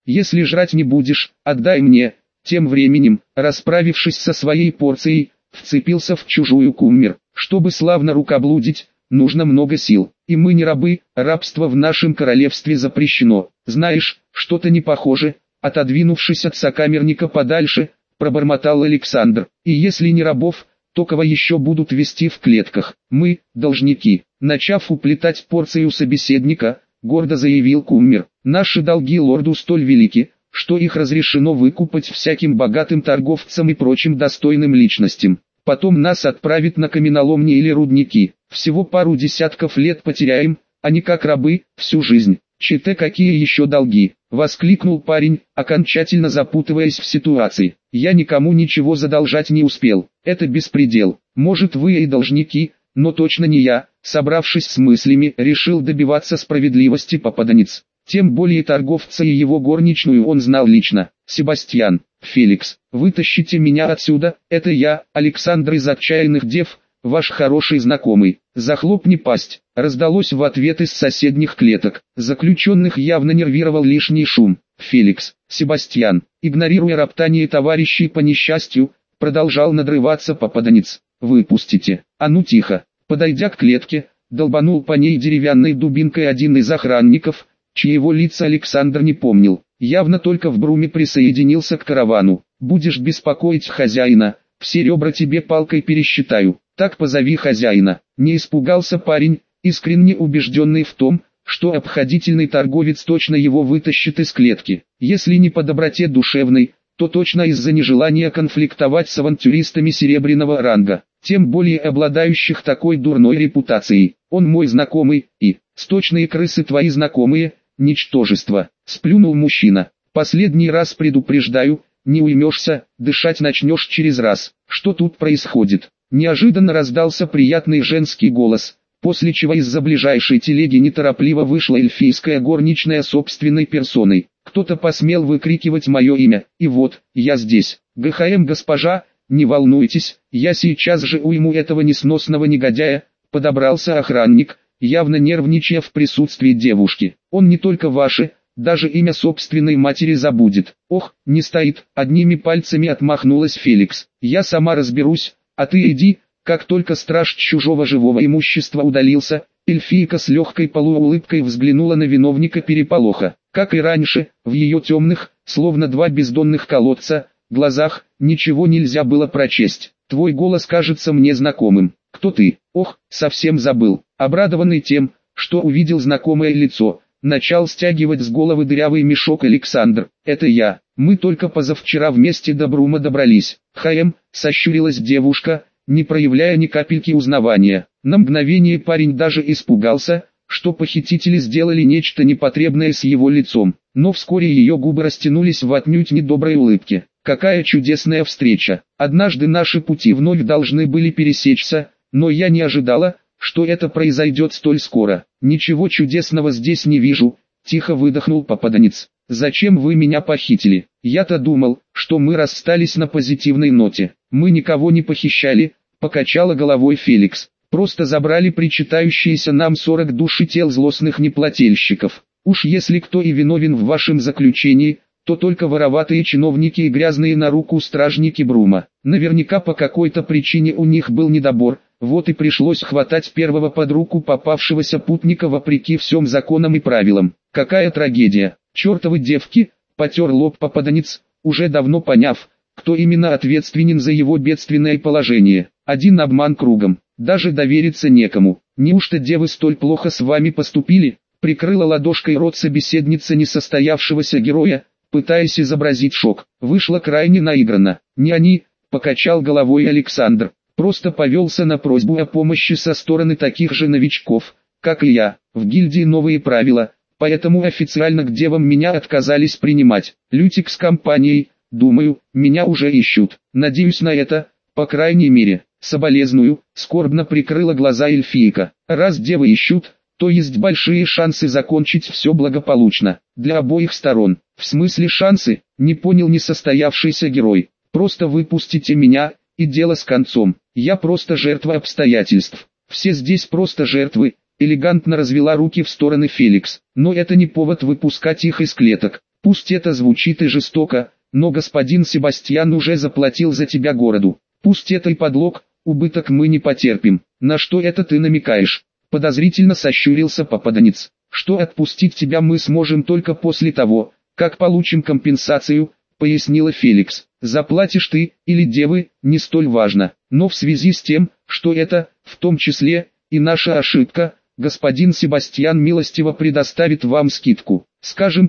Если жрать не будешь, отдай мне. Тем временем, расправившись со своей порцией, вцепился в чужую кумир. Чтобы славно рукоблудить, нужно много сил. И мы не рабы, рабство в нашем королевстве запрещено. Знаешь, что-то не похоже. Отодвинувшись от сокамерника подальше, пробормотал Александр. И если не рабов, то кого еще будут вести в клетках? Мы, должники. Начав уплетать порцию собеседника, гордо заявил кумир. Наши долги лорду столь велики, что их разрешено выкупать всяким богатым торговцам и прочим достойным личностям. Потом нас отправят на каменоломни или рудники. Всего пару десятков лет потеряем, а не как рабы, всю жизнь. Чете какие еще долги? Воскликнул парень, окончательно запутываясь в ситуации. Я никому ничего задолжать не успел. Это беспредел. Может, вы и должники, но точно не я. Собравшись с мыслями, решил добиваться справедливости попаданец. Тем более торговца и его горничную он знал лично. Себастьян, Феликс, вытащите меня отсюда, это я, Александр из отчаянных дев, ваш хороший знакомый. Захлопни пасть, раздалось в ответ из соседних клеток. Заключенных явно нервировал лишний шум. Феликс, Себастьян, игнорируя роптание товарищей по несчастью, продолжал надрываться попаданец. Выпустите, а ну тихо. Подойдя к клетке, долбанул по ней деревянной дубинкой один из охранников, чьего лица Александр не помнил. Явно только в Бруме присоединился к каравану. Будешь беспокоить хозяина, все ребра тебе палкой пересчитаю. Так позови хозяина. Не испугался парень, искренне убежденный в том, что обходительный торговец точно его вытащит из клетки. Если не по доброте душевной, то точно из-за нежелания конфликтовать с авантюристами серебряного ранга, тем более обладающих такой дурной репутацией. Он мой знакомый, и сточные крысы твои знакомые, ничтожество. Сплюнул мужчина. Последний раз предупреждаю, не уймешься, дышать начнешь через раз. Что тут происходит? Неожиданно раздался приятный женский голос, после чего из-за ближайшей телеги неторопливо вышла эльфийская горничная собственной персоной. Кто-то посмел выкрикивать мое имя, и вот, я здесь. ГХМ госпожа, не волнуйтесь, я сейчас же уйму этого несносного негодяя. Подобрался охранник, явно нервничая в присутствии девушки. Он не только ваше, даже имя собственной матери забудет. Ох, не стоит, одними пальцами отмахнулась Феликс. Я сама разберусь, а ты иди. Как только страж чужого живого имущества удалился, эльфийка с легкой полуулыбкой взглянула на виновника переполоха. Как и раньше, в ее темных, словно два бездонных колодца, глазах, ничего нельзя было прочесть. Твой голос кажется мне знакомым. Кто ты? Ох, совсем забыл. Обрадованный тем, что увидел знакомое лицо, начал стягивать с головы дырявый мешок Александр. Это я. Мы только позавчера вместе до Брума добрались. Сощурилась девушка, не проявляя ни капельки узнавания. На мгновение парень даже испугался, что похитители сделали нечто непотребное с его лицом. Но вскоре ее губы растянулись в отнюдь недоброй улыбке. Какая чудесная встреча. Однажды наши пути вновь должны были пересечься, но я не ожидала, что это произойдет столь скоро. Ничего чудесного здесь не вижу, тихо выдохнул попаданец. Зачем вы меня похитили? Я-то думал, что мы расстались на позитивной ноте. Мы никого не похищали, покачала головой Феликс. Просто забрали причитающиеся нам 40 душ и тел злостных неплательщиков. Уж если кто и виновен в вашем заключении, то только вороватые чиновники и грязные на руку стражники Брума. Наверняка по какой-то причине у них был недобор, вот и пришлось хватать первого под руку попавшегося путника вопреки всем законам и правилам. Какая трагедия! Чертовы девки, потер лоб попаданец, уже давно поняв, кто именно ответственен за его бедственное положение. Один обман кругом, даже довериться некому. Неужто девы столь плохо с вами поступили? Прикрыла ладошкой рот собеседница несостоявшегося героя, пытаясь изобразить шок. Вышло крайне наигранно. Не они, покачал головой Александр, просто повелся на просьбу о помощи со стороны таких же новичков, как и я. В гильдии новые правила, поэтому официально к девам меня отказались принимать. Лютик с компанией, думаю, меня уже ищут. Надеюсь на это, по крайней мере. Соболезную, скорбно прикрыла глаза эльфийка. Раз девы ищут, то есть большие шансы закончить все благополучно, для обоих сторон. В смысле шансы, не понял несостоявшийся герой. Просто выпустите меня, и дело с концом. Я просто жертва обстоятельств. Все здесь просто жертвы, элегантно развела руки в стороны Феликс. Но это не повод выпускать их из клеток. Пусть это звучит и жестоко, но господин Себастьян уже заплатил за тебя городу. Пусть это и подлог, убыток мы не потерпим. На что это ты намекаешь? Подозрительно сощурился попаданец. Что отпустить тебя мы сможем только после того, как получим компенсацию, пояснила Феликс. Заплатишь ты, или девы, не столь важно. Но в связи с тем, что это, в том числе, и наша ошибка, господин Себастьян милостиво предоставит вам скидку. Скажем,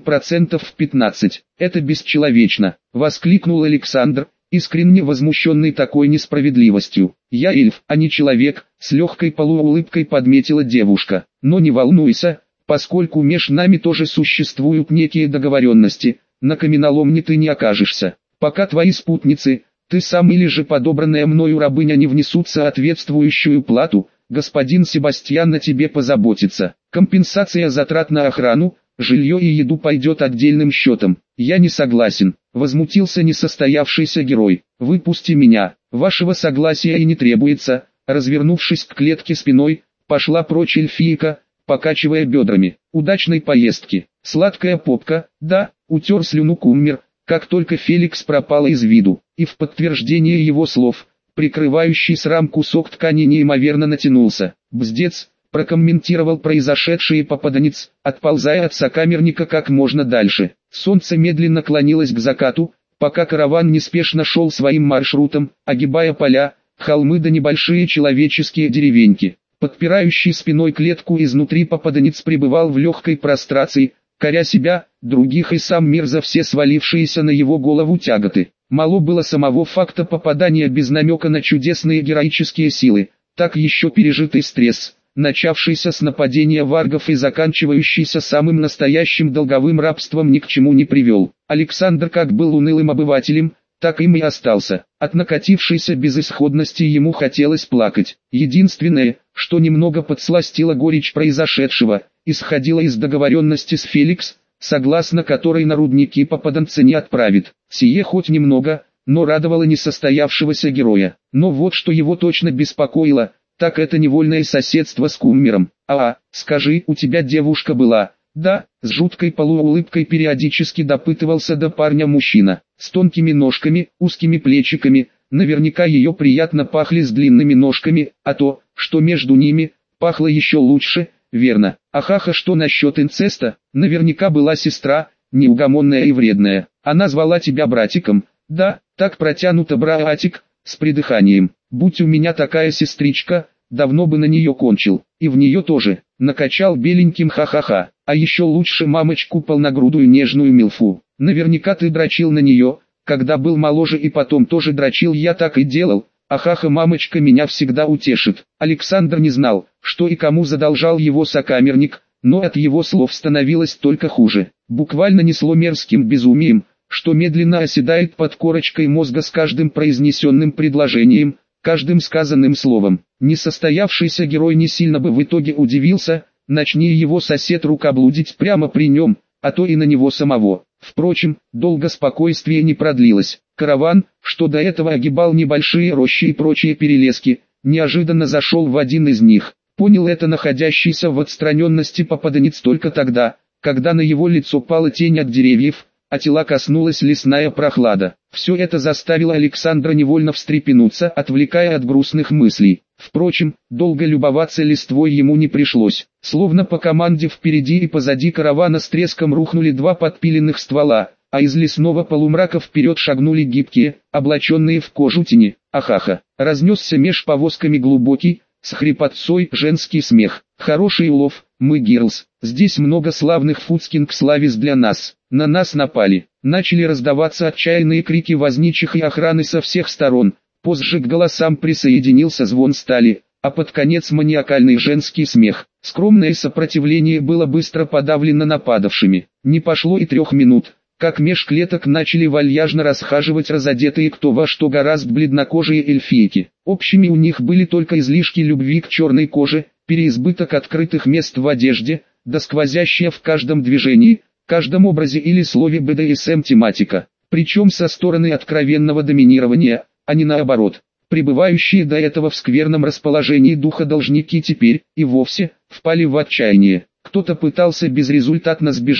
15%. Это бесчеловечно, воскликнул Александр, искренне возмущенный такой несправедливостью. Я эльф, а не человек, с легкой полуулыбкой подметила девушка. Но не волнуйся, поскольку меж нами тоже существуют некие договоренности, на каменоломне ты не окажешься. Пока твои спутницы, ты сам или же подобранная мною рабыня не внесут соответствующую плату, господин Себастьян о тебе позаботится. Компенсация затрат на охрану, жилье и еду пойдет отдельным счетом. Я не согласен, возмутился несостоявшийся герой. Выпусти меня, вашего согласия и не требуется. Развернувшись к клетке спиной, пошла прочь эльфийка, покачивая бедрами. Удачной поездки. Сладкая попка, да, утер слюну Куммер, как только Феликс пропала из виду, и в подтверждение его слов, прикрывающий срам кусок ткани неимоверно натянулся. Бздец, прокомментировал произошедшее попаданец, отползая от сокамерника как можно дальше. Солнце медленно клонилось к закату, пока караван неспешно шел своим маршрутом, огибая поля, холмы да небольшие человеческие деревеньки. Подпирающий спиной клетку изнутри попаданец пребывал в легкой прострации, коря себя, других и сам мир за все свалившиеся на его голову тяготы. Мало было самого факта попадания без намека на чудесные героические силы, так еще пережитый стресс, начавшийся с нападения варгов и заканчивающийся самым настоящим долговым рабством, ни к чему не привел. Александр как был унылым обывателем, так им и остался. От накатившейся безысходности ему хотелось плакать. Единственное, что немного подсластило горечь произошедшего, исходило из договоренности с Феликс, согласно которой на рудники попаданца не отправит. Сие хоть немного, но радовало несостоявшегося героя. Но вот что его точно беспокоило, так это невольное соседство с Куммером. Скажи, у тебя девушка была? Да, с жуткой полуулыбкой периодически допытывался до парня мужчина. С тонкими ножками, узкими плечиками, наверняка ее приятно пахли с длинными ножками, а то, что между ними, пахло еще лучше, верно. Ахаха, что насчет инцеста? Наверняка была сестра, неугомонная и вредная. Она звала тебя братиком? Да, так протянуто братик, с придыханием. Будь у меня такая сестричка, давно бы на нее кончил. И в нее тоже, накачал беленьким ха-ха-ха. А еще лучше мамочку полногрудую нежную милфу. Наверняка ты дрочил на нее, когда был моложе, и потом тоже дрочил. Я так и делал. Ахаха, мамочка меня всегда утешит. Александр не знал, что и кому задолжал его сокамерник, но от его слов становилось только хуже. Буквально несло мерзким безумием, что медленно оседает под корочкой мозга с каждым произнесенным предложением, каждым сказанным словом. Несостоявшийся герой не сильно бы в итоге удивился, начни его сосед рукоблудить прямо при нем, а то и на него самого. Впрочем, долго спокойствие не продлилось. Караван, что до этого огибал небольшие рощи и прочие перелески, неожиданно зашел в один из них. Понял это находящийся в отстраненности попаданец только тогда, когда на его лицо пала тень от деревьев, а тела коснулась лесная прохлада. Все это заставило Александра невольно встрепенуться, отвлекая от грустных мыслей. Впрочем, долго любоваться листвой ему не пришлось. Словно по команде впереди и позади каравана с треском рухнули два подпиленных ствола, а из лесного полумрака вперед шагнули гибкие, облаченные в кожу тени. Ахаха! Разнесся меж повозками глубокий, с хрипотцой женский смех. Хороший улов, мы гирлс. Здесь много славных фудскинг славис для нас. На нас напали. Начали раздаваться отчаянные крики возничих и охраны со всех сторон. Позже к голосам присоединился звон стали, а под конец маниакальный женский смех. Скромное сопротивление было быстро подавлено нападавшими. Не пошло и 3 минут, как меж клеток начали вальяжно расхаживать разодетые кто во что гораст бледнокожие эльфийки. Общими у них были только излишки любви к черной коже, переизбыток открытых мест в одежде, да сквозящая в каждом движении, каждом образе или слове БДСМ тематика, причем со стороны откровенного доминирования, а не наоборот. Пребывающие до этого в скверном расположении духа должники теперь, и вовсе, впали в отчаяние. Кто-то пытался безрезультатно сбежать,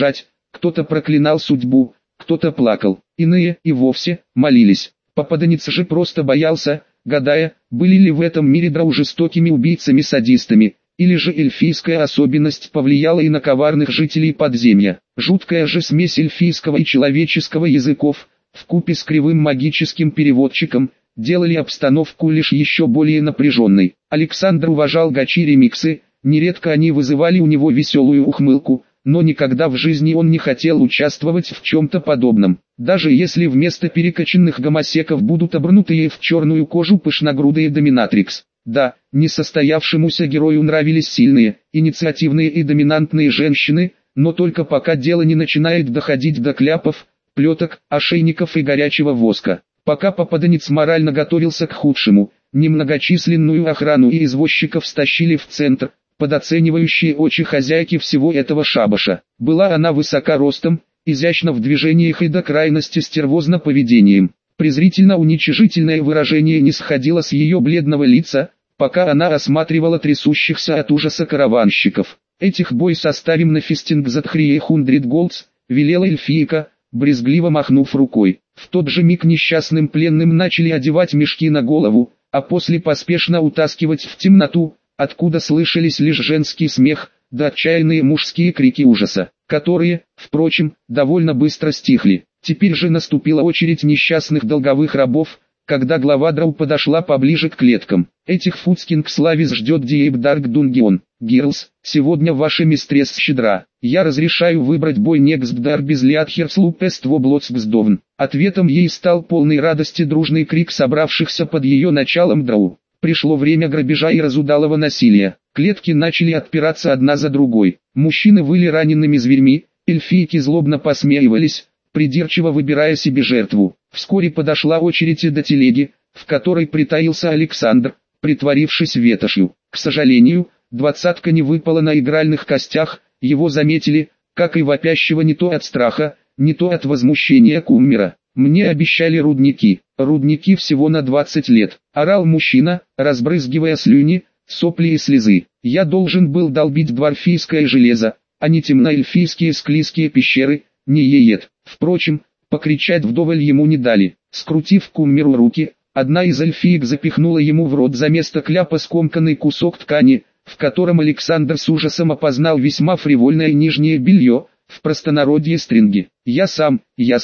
Кто-то проклинал судьбу, кто-то плакал, иные и вовсе молились. Попаданец же просто боялся, гадая, были ли в этом мире дроу жестокими убийцами-садистами, или же эльфийская особенность повлияла и на коварных жителей подземья. Жуткая же смесь эльфийского и человеческого языков, вкупе с кривым магическим переводчиком, делали обстановку лишь еще более напряженной. Александр уважал гачи-ремиксы, нередко они вызывали у него веселую ухмылку, но никогда в жизни он не хотел участвовать в чем-то подобном. Даже если вместо перекачанных гомосеков будут обернутые в черную кожу пышногрудые доминатрикс. Да, несостоявшемуся герою нравились сильные, инициативные и доминантные женщины, но только пока дело не начинает доходить до кляпов, плеток, ошейников и горячего воска. Пока попаданец морально готовился к худшему, немногочисленную охрану и извозчиков стащили в центр, под оценивающие очи хозяйки всего этого шабаша. Была она высока ростом, изящна в движениях и до крайности стервозна поведением. Презрительно-уничижительное выражение не сходило с ее бледного лица, пока она осматривала трясущихся от ужаса караванщиков. «Этих бой составим на фистинг за 300 голдс», велела эльфийка, брезгливо махнув рукой. В тот же миг несчастным пленным начали одевать мешки на голову, а после поспешно утаскивать в темноту, откуда слышались лишь женский смех, да отчаянные мужские крики ужаса, которые, впрочем, довольно быстро стихли. Теперь же наступила очередь несчастных долговых рабов, когда глава дроу подошла поближе к клеткам. «Этих фудскинг славис ждет Диэйб Дарк Дунгион. Гирлс, сегодня ваша мистресс щедра. Я разрешаю выбрать бой Некст Дар без Лиатхерслуп Эство Блоцксдовн». Ответом ей стал полный радости дружный крик собравшихся под ее началом дроу. Пришло время грабежа и разудалого насилия. Клетки начали отпираться одна за другой. Мужчины выли ранеными зверьми, эльфийки злобно посмеивались, придирчиво выбирая себе жертву. Вскоре подошла очередь и до телеги, в которой притаился Александр, притворившись ветошью. К сожалению, двадцатка не выпала на игральных костях, его заметили, как и вопящего не то от страха, не то от возмущения куммира. «Мне обещали рудники всего на 20 лет», орал мужчина, разбрызгивая слюни, сопли и слезы. «Я должен был долбить дворфийское железо, а не темноэльфийские склизкие пещеры, не еед». Впрочем, покричать вдоволь ему не дали. Скрутив куммиру руки, одна из эльфиек запихнула ему в рот за место кляпа скомканный кусок ткани, в котором Александр с ужасом опознал весьма фривольное нижнее белье, в простонародье стринги. «Я сам»,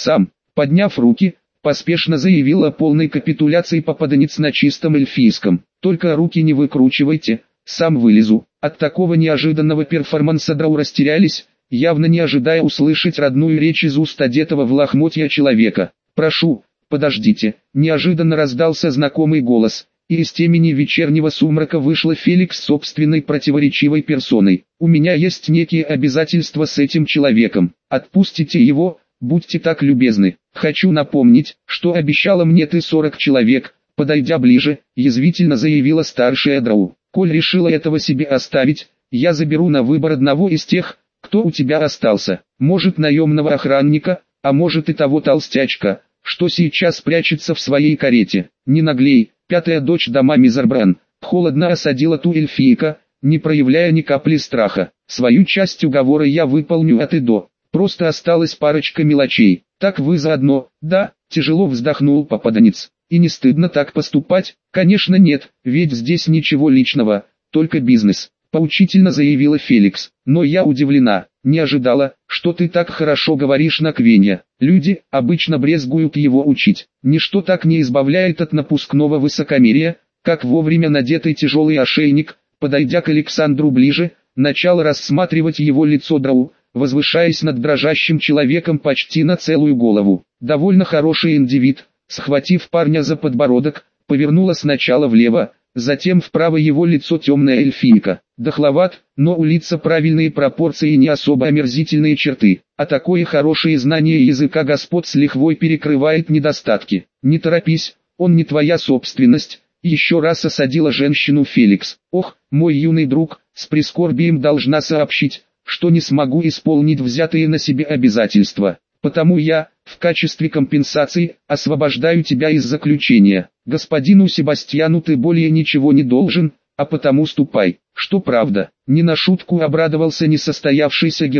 подняв руки, поспешно заявил о полной капитуляции попаданец на чистом эльфийском. «Только руки не выкручивайте, сам вылезу». От такого неожиданного перформанса дроу растерялись, явно не ожидая услышать родную речь из уст одетого в лохмотья человека. «Прошу, подождите», неожиданно раздался знакомый голос, и из темени вечернего сумрака вышла Феликс собственной противоречивой персоной. «У меня есть некие обязательства с этим человеком, отпустите его, будьте так любезны. Хочу напомнить, что обещала мне ты 40 человек», подойдя ближе, язвительно заявила старшая дроу. «Коль решила этого себе оставить, я заберу на выбор одного из тех, кто у тебя остался, может наемного охранника, а может и того толстячка, что сейчас прячется в своей карете. Не наглей». Пятая дочь дома Мизербран холодно осадила ту эльфийка, не проявляя ни капли страха. «Свою часть уговора я выполню от и до, просто осталась парочка мелочей. Так вы заодно, да?» Тяжело вздохнул попаданец. «И не стыдно так поступать?» «Конечно нет, ведь здесь ничего личного, только бизнес», поучительно заявила Феликс. «Но я удивлена, не ожидала, что ты так хорошо говоришь на Квене. Люди обычно брезгуют его учить. Ничто так не избавляет от напускного высокомерия, как вовремя надетый тяжелый ошейник». Подойдя к Александру ближе, начал рассматривать его лицо дроу, возвышаясь над дрожащим человеком почти на целую голову. Довольно хороший индивид, схватив парня за подбородок, повернула сначала влево, затем вправо его лицо темная эльфийка. Дохловат, но у лица правильные пропорции и не особо омерзительные черты, а такое хорошее знание языка господ с лихвой перекрывает недостатки. «Не торопись, он не твоя собственность», еще раз осадила женщину Феликс. «Ох, мой юный друг, с прискорбием должна сообщить, что не смогу исполнить взятые на себе обязательства. Потому я, в качестве компенсации, освобождаю тебя из заключения. Господину Себастьяну ты более ничего не должен, а потому ступай». «Что правда?» Не на шутку обрадовался несостоявшийся герой,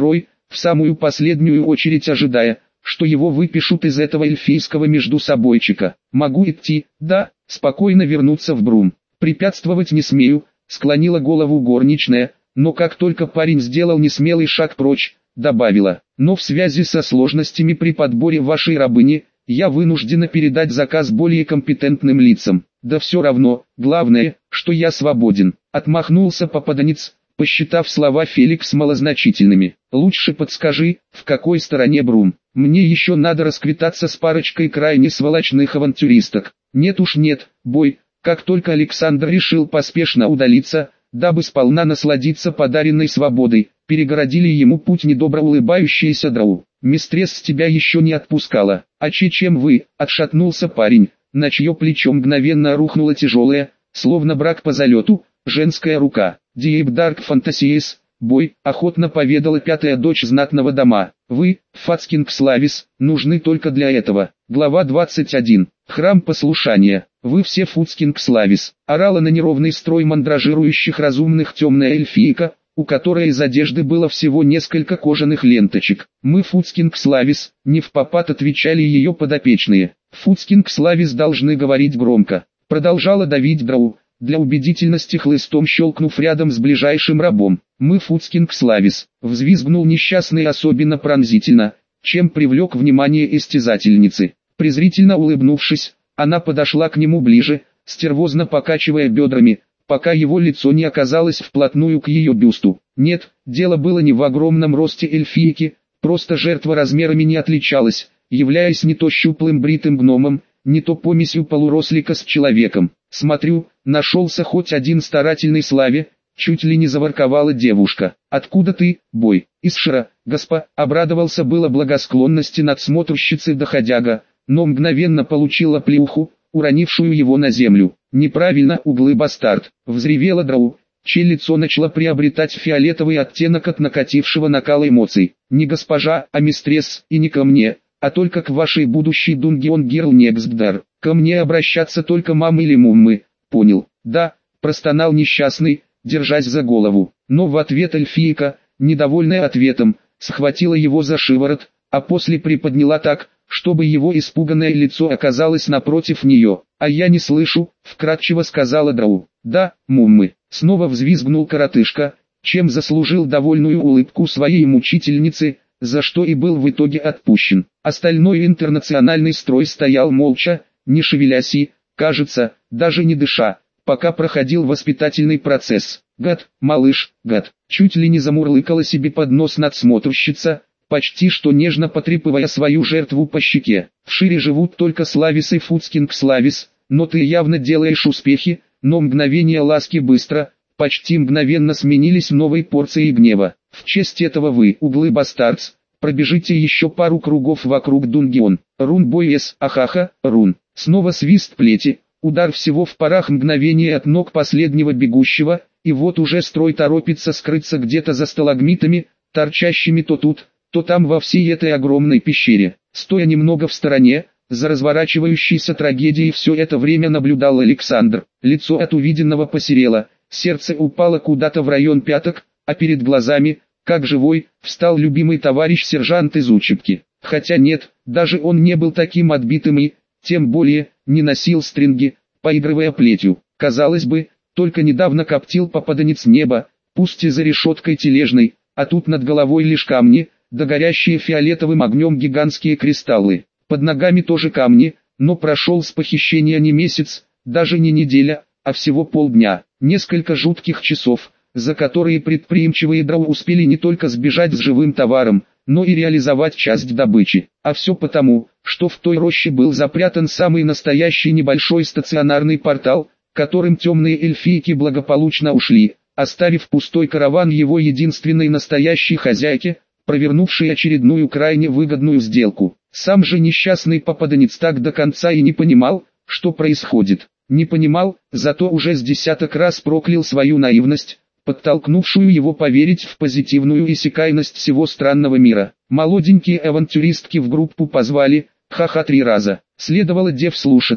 в самую последнюю очередь ожидая, что его выпишут из этого эльфийского междусобойчика. Могу идти, да, спокойно вернуться в Брум. Препятствовать не смею, склонила голову горничная, но как только парень сделал несмелый шаг прочь, добавила, но в связи со сложностями при подборе вашей рабыни, я вынуждена передать заказ более компетентным лицам. Да все равно, главное, что я свободен. Отмахнулся попаданец, посчитав слова Феликс малозначительными. Лучше подскажи, в какой стороне Брум. Мне еще надо расквитаться с парочкой крайне сволочных авантюристок. Нет уж нет, бой. Как только Александр решил поспешно удалиться, дабы сполна насладиться подаренной свободой, перегородили ему путь недобро улыбающиеся дроу. «Мистресс с тебя еще не отпускала, а чем вы?» — отшатнулся парень, на чье плечо мгновенно рухнула тяжелая, словно брак по залету, женская рука. «Диэб Дарк Фантасиес, бой», — охотно поведала пятая дочь знатного дома. «Вы, Фацкинг Славис, нужны только для этого». Глава 21. Храм послушания. «Вы все Фуцкинг Славис», — орала на неровный строй мандражирующих разумных темная эльфийка, у которой из одежды было всего несколько кожаных ленточек. «Мы Фуцкинг Славис», — невпопад отвечали ее подопечные. «Фуцкинг Славис должны говорить громко», — продолжала давить дроу, для убедительности хлыстом щелкнув рядом с ближайшим рабом. «Мы Фуцкинг Славис», — взвизгнул несчастный особенно пронзительно, чем привлек внимание истязательницы. Презрительно улыбнувшись, она подошла к нему ближе, стервозно покачивая бедрами, пока его лицо не оказалось вплотную к ее бюсту. Нет, дело было не в огромном росте эльфийки, просто жертва размерами не отличалась, являясь не то щуплым бритым гномом, не то помесью полурослика с человеком. «Смотрю, нашелся хоть один старательный Славе», чуть ли не заворковала девушка. «Откуда ты, бой?» «Из Шира, госпо», обрадовался было благосклонности надсмотрщицы доходяга, но мгновенно получила плюху, уронившую его на землю. «Неправильно, углы бастард», — взревела дроу, чье лицо начало приобретать фиолетовый оттенок от накатившего накала эмоций. «Не госпожа, а мистресс, и не ко мне, а только к вашей будущей Дунгион Гирл Некстдар. Ко мне обращаться только мамы или муммы». «Понял, да», — простонал несчастный, держась за голову. Но в ответ эльфийка, недовольная ответом, схватила его за шиворот, а после приподняла так, чтобы его испуганное лицо оказалось напротив нее. «А я не слышу», — вкратчиво сказала дроу. «Да, муммы», — снова взвизгнул коротышка, чем заслужил довольную улыбку своей мучительницы, за что и был в итоге отпущен. Остальной интернациональный строй стоял молча, не шевелясь и, кажется, даже не дыша, пока проходил воспитательный процесс. «Гад, малыш, гад», чуть ли не замурлыкала себе под нос надсмотрщица, почти что нежно потрепывая свою жертву по щеке. «В Шире живут только Славис и Фуцкинг Славис, но ты явно делаешь успехи», но мгновения ласки быстро, почти мгновенно сменились новой порцией гнева. «В честь этого вы, углы бастардс, пробежите еще пару кругов вокруг Дунгион. Рун бойес, ахаха, рун». Снова свист плети, удар всего в парах мгновения от ног последнего бегущего, и вот уже строй торопится скрыться где-то за сталагмитами, торчащими то тут, то там во всей этой огромной пещере. Стоя немного в стороне, за разворачивающейся трагедией все это время наблюдал Александр. Лицо от увиденного посерело, сердце упало куда-то в район пяток, а перед глазами, как живой, встал любимый товарищ сержант из учебки. Хотя нет, даже он не был таким отбитым и, тем более, не носил стринги, поигрывая плетью. Казалось бы, только недавно коптил попаданец неба, пусть и за решеткой тележной, а тут над головой лишь камни, да горящие фиолетовым огнем гигантские кристаллы. Под ногами тоже камни, но прошел с похищения не месяц, даже не неделя, а всего полдня. Несколько жутких часов, за которые предприимчивые дроу успели не только сбежать с живым товаром, но и реализовать часть добычи. А все потому, что в той роще был запрятан самый настоящий небольшой стационарный портал, которым темные эльфийки благополучно ушли, оставив пустой караван его единственной настоящей хозяйке, провернувшей очередную крайне выгодную сделку. Сам же несчастный попаданец так до конца и не понимал, что происходит. Не понимал, зато уже с десяток раз проклял свою наивность, подтолкнувшую его поверить в позитивную иссякайность всего странного мира. Молоденькие авантюристки в группу позвали, ха-ха 3 раза. Следовало дев слушаться,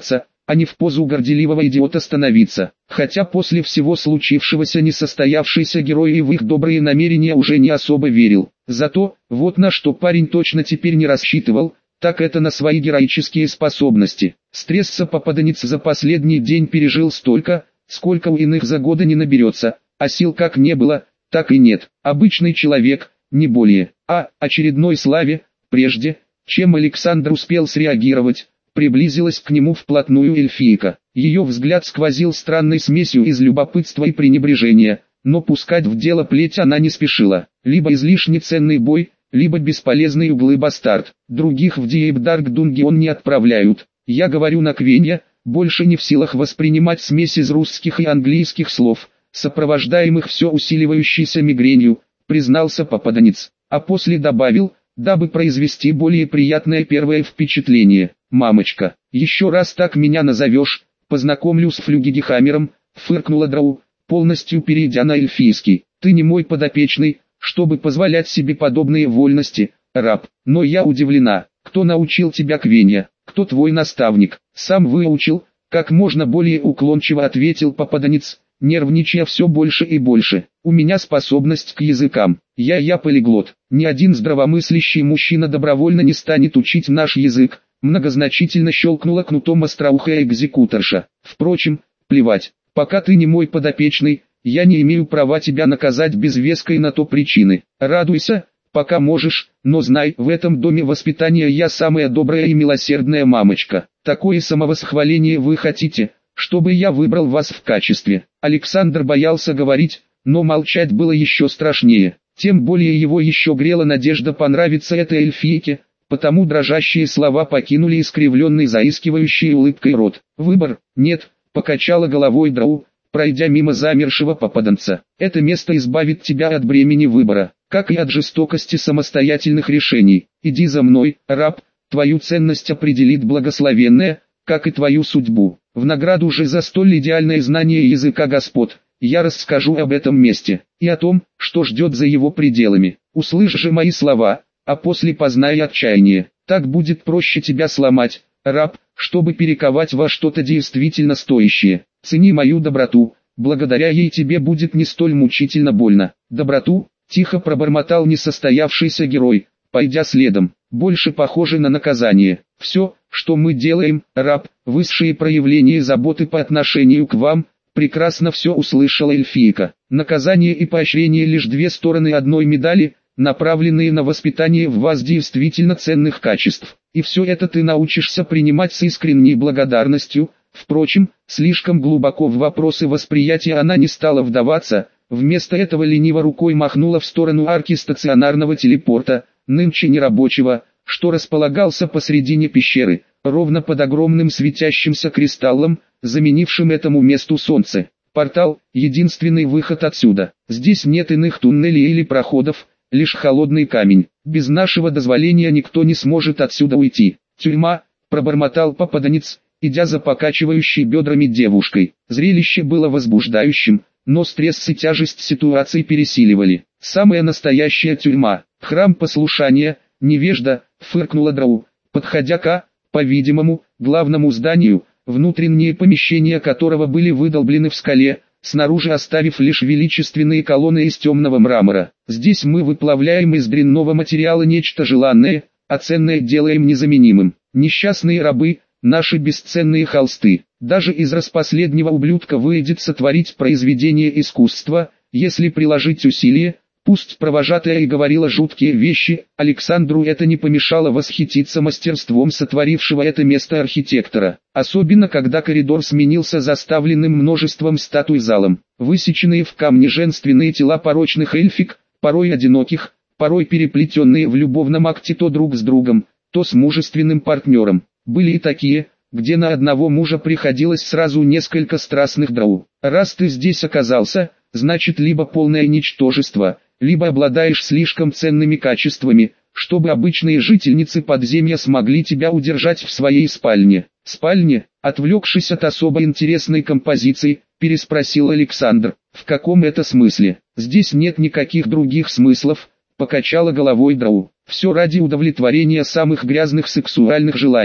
а не в позу горделивого идиота становиться. Хотя после всего случившегося несостоявшийся герой и в их добрые намерения уже не особо верил. Зато, вот на что парень точно теперь не рассчитывал, так это на свои героические способности. Стресса попаданец за последний день пережил столько, сколько у иных за годы не наберется, а сил как не было, так и нет. Обычный человек, не более. А очередной славе, прежде, чем Александр успел среагировать, приблизилась к нему вплотную эльфийка. Ее взгляд сквозил странной смесью из любопытства и пренебрежения, но пускать в дело плеть она не спешила. Либо излишне ценный бой, либо бесполезный углы бастард. Других в Диэбдарк Дунгион не отправляют. Я говорю на Квенья, больше не в силах воспринимать смесь из русских и английских слов, сопровождаемых все усиливающейся мигренью, признался попаданец, а после добавил, дабы произвести более приятное первое впечатление: «Мамочка, еще раз так меня назовешь, познакомлю с Флюгегехаммером», фыркнула Драу, полностью перейдя на эльфийский. «Ты не мой подопечный, чтобы позволять себе подобные вольности, раб, но я удивлена, кто научил тебя Квенья, кто твой наставник?» «Сам выучил», как можно более уклончиво ответил попаданец, нервничая все больше и больше. «У меня способность к языкам, я полиглот, ни один здравомыслящий мужчина добровольно не станет учить наш язык», многозначительно щелкнула кнутом остроухая экзекуторша. «Впрочем, плевать, пока ты не мой подопечный, я не имею права тебя наказать без веской на то причины. Радуйся, пока можешь, но знай, в этом доме воспитания я самая добрая и милосердная мамочка. Такое самовосхваление вы хотите, чтобы я выбрал вас в качестве?» Александр боялся говорить, но молчать было еще страшнее. Тем более его еще грела надежда понравиться этой эльфийке, потому дрожащие слова покинули искривленный заискивающей улыбкой рот. «Выбор? Нет», покачала головой Драу, пройдя мимо замершего попаданца. «Это место избавит тебя от бремени выбора, как и от жестокости самостоятельных решений. Иди за мной, раб, твою ценность определит благословенное, как и твою судьбу. В награду же за столь идеальное знание языка господ, я расскажу об этом месте, и о том, что ждет за его пределами. Услышь же мои слова, а после познай отчаяние. Так будет проще тебя сломать, раб, чтобы перековать во что-то действительно стоящее. Цени мою доброту, благодаря ей тебе будет не столь мучительно больно». «Доброту?» — тихо пробормотал несостоявшийся герой, пойдя следом. «Больше похоже на наказание. Все, что мы делаем, раб, высшие проявления заботы по отношению к вам», прекрасно все услышала эльфийка. «Наказание и поощрение лишь две стороны одной медали, направленные на воспитание в вас действительно ценных качеств. И все это ты научишься принимать с искренней благодарностью». Впрочем, слишком глубоко в вопросы восприятия она не стала вдаваться, вместо этого лениво рукой махнула в сторону арки стационарного телепорта, нынче нерабочего, что располагался посредине пещеры, ровно под огромным светящимся кристаллом, заменившим этому месту солнце. «Портал — единственный выход отсюда. Здесь нет иных туннелей или проходов, лишь холодный камень. Без нашего дозволения никто не сможет отсюда уйти. Тюрьма», — пробормотал попаданец, идя за покачивающей бедрами девушкой. Зрелище было возбуждающим, но стресс и тяжесть ситуации пересиливали. «Самая настоящая тюрьма, храм послушания, невежда», — фыркнула Драу, подходя к, по-видимому, главному зданию, внутренние помещения которого были выдолблены в скале, снаружи оставив лишь величественные колонны из темного мрамора. «Здесь мы выплавляем из дрянного материала нечто желанное, а ценное делаем незаменимым. Несчастные рабы, наши бесценные холсты. Даже из распоследнего ублюдка выйдет сотворить произведение искусства, если приложить усилия». Пусть провожатая и говорила жуткие вещи, Александру это не помешало восхититься мастерством сотворившего это место архитектора. Особенно когда коридор сменился заставленным множеством статуй залом. Высеченные в камне женственные тела порочных эльфик, порой одиноких, порой переплетенные в любовном акте то друг с другом, то с мужественным партнером. Были и такие, где на одного мужа приходилось сразу несколько страстных драу. «Раз ты здесь оказался, значит либо полное ничтожество, либо обладаешь слишком ценными качествами, чтобы обычные жительницы подземья смогли тебя удержать в своей спальне». «Спальне?» — отвлекшись от особо интересной композиции, переспросил Александр. «В каком это смысле? Здесь нет никаких других смыслов», — покачала головой Драу. «Все ради удовлетворения самых грязных сексуальных желаний.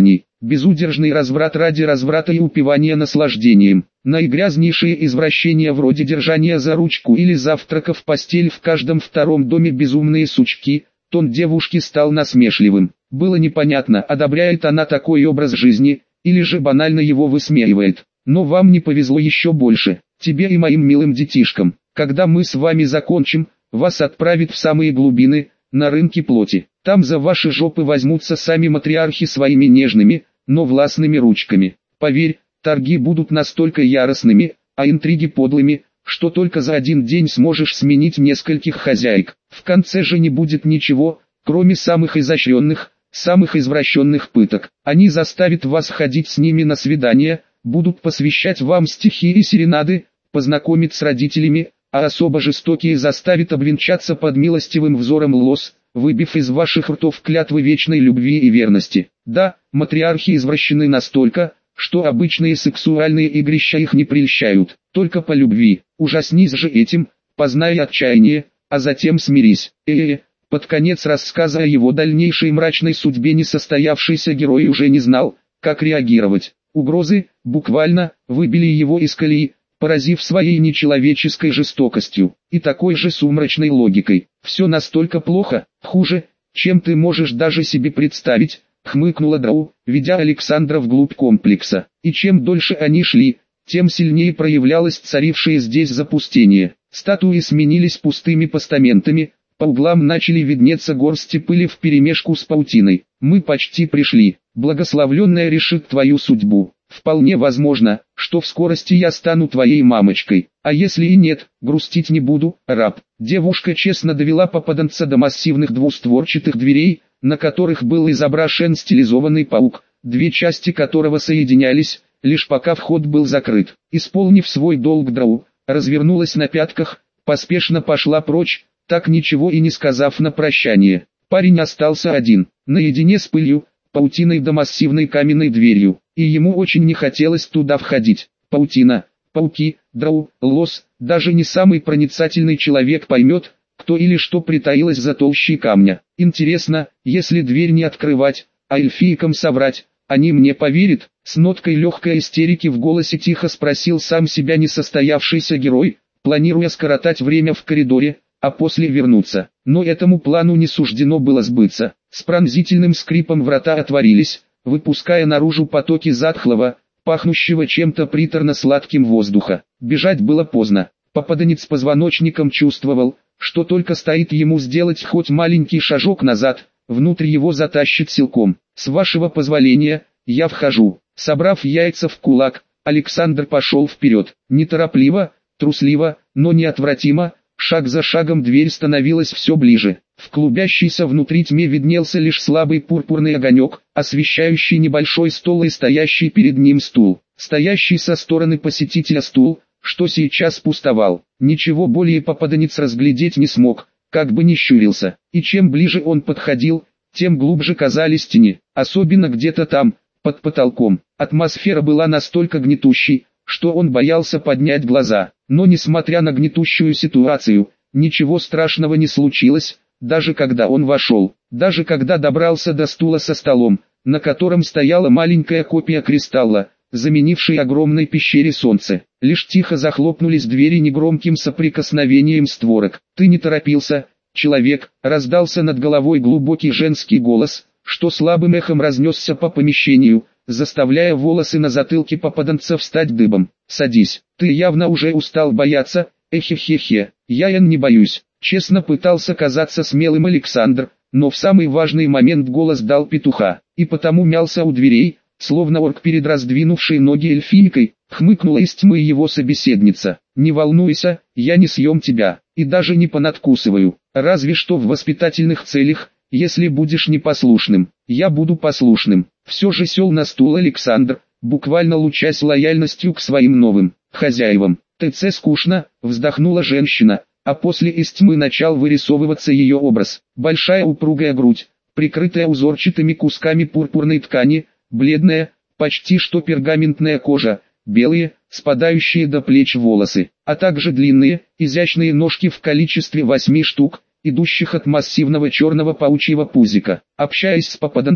безудержный разврат ради разврата и упивания наслаждением. Наигрязнейшие извращения вроде держания за ручку или завтрака в постель в каждом втором доме безумные сучки. Тон девушки стал насмешливым. Было непонятно, одобряет она такой образ жизни, или же банально его высмеивает. Но вам не повезло еще больше, тебе и моим милым детишкам. Когда мы с вами закончим, вас отправят в самые глубины, на рынки плоти. Там за ваши жопы возьмутся сами матриархи своими нежными, но властными ручками. Поверь, торги будут настолько яростными, а интриги подлыми, что только за один день сможешь сменить нескольких хозяек. В конце же не будет ничего, кроме самых изощренных, самых извращенных пыток. Они заставят вас ходить с ними на свидания, будут посвящать вам стихи и серенады, познакомить с родителями, а особо жестокие заставят обвенчаться под милостивым взором лос, выбив из ваших ртов клятвы вечной любви и верности. Да, матриархи извращены настолько, что обычные сексуальные игрища их не прельщают, только по любви. Ужаснись же этим, познай отчаяние, а затем смирись. Под конец рассказа о его дальнейшей мрачной судьбе несостоявшийся герой уже не знал, как реагировать. Угрозы, буквально, выбили его из колеи, поразив своей нечеловеческой жестокостью и такой же сумрачной логикой. «Все настолько плохо, хуже, чем ты можешь даже себе представить», — хмыкнула Драу, ведя Александра вглубь комплекса. И чем дольше они шли, тем сильнее проявлялось царившее здесь запустение. Статуи сменились пустыми постаментами, по углам начали виднеться горсти пыли вперемешку с паутиной. «Мы почти пришли, благословленная решит твою судьбу. Вполне возможно, что в скорости я стану твоей мамочкой, а если и нет, грустить не буду, раб». Девушка честно довела попаданца до массивных двустворчатых дверей, на которых был изображен стилизованный паук, две части которого соединялись, лишь пока вход был закрыт. Исполнив свой долг, Драу развернулась на пятках, поспешно пошла прочь, так ничего и не сказав на прощание. Парень остался один, наедине с пылью, паутиной да массивной каменной дверью, и ему очень не хотелось туда входить. Паутина, пауки, Драу, лос, даже не самый проницательный человек поймет, кто или что притаилось за толщей камня. Интересно, если дверь не открывать, а эльфийкам соврать, они мне поверят? С ноткой легкой истерики в голосе тихо спросил сам себя несостоявшийся герой, планируя скоротать время в коридоре, а после вернуться. Но этому плану не суждено было сбыться. С пронзительным скрипом врата отворились, выпуская наружу потоки затхлого, пахнущего чем-то приторно-сладким воздуха. Бежать было поздно. Попаданец позвоночником чувствовал, что только стоит ему сделать хоть маленький шажок назад, внутрь его затащит силком. «С вашего позволения, я вхожу». Собрав яйца в кулак, Александр пошел вперед. Неторопливо, трусливо, но неотвратимо, шаг за шагом дверь становилась все ближе. В клубящейся внутри тьме виднелся лишь слабый пурпурный огонек, освещающий небольшой стол и стоящий перед ним стул. Стоящий со стороны посетителя стул, что сейчас пустовал. Ничего более попаданец разглядеть не смог, как бы ни щурился. И чем ближе он подходил, тем глубже казались тени, особенно где-то там, под потолком. Атмосфера была настолько гнетущей, что он боялся поднять глаза. Но несмотря на гнетущую ситуацию, ничего страшного не случилось, даже когда он вошел. Даже когда добрался до стула со столом, на котором стояла маленькая копия кристалла, заменившей огромной пещере солнце. Лишь тихо захлопнулись двери негромким соприкосновением створок. «Ты не торопился, человек», — раздался над головой глубокий женский голос, что слабым эхом разнесся по помещению, заставляя волосы на затылке попаданца встать дыбом. «Садись, ты явно уже устал бояться, эхе-хе-хе». «Я не боюсь», — честно пытался казаться смелым Александр, но в самый важный момент голос дал петуха, и потому мялся у дверей, словно орк перед раздвинувшей ноги эльфийкой. Хмыкнула из тьмы его собеседница. «Не волнуйся, я не съем тебя, и даже не понадкусываю, разве что в воспитательных целях. Если будешь непослушным, я буду послушным». Все же сел на стул Александр, буквально лучась лояльностью к своим новым хозяевам. «ТЦ скучно», — вздохнула женщина, а после из тьмы начал вырисовываться ее образ. Большая упругая грудь, прикрытая узорчатыми кусками пурпурной ткани, бледная, почти что пергаментная кожа, белые, спадающие до плеч волосы, а также длинные, изящные ножки в количестве 8 штук, идущих от массивного черного паучьего пузика. Общаясь с попаданцем,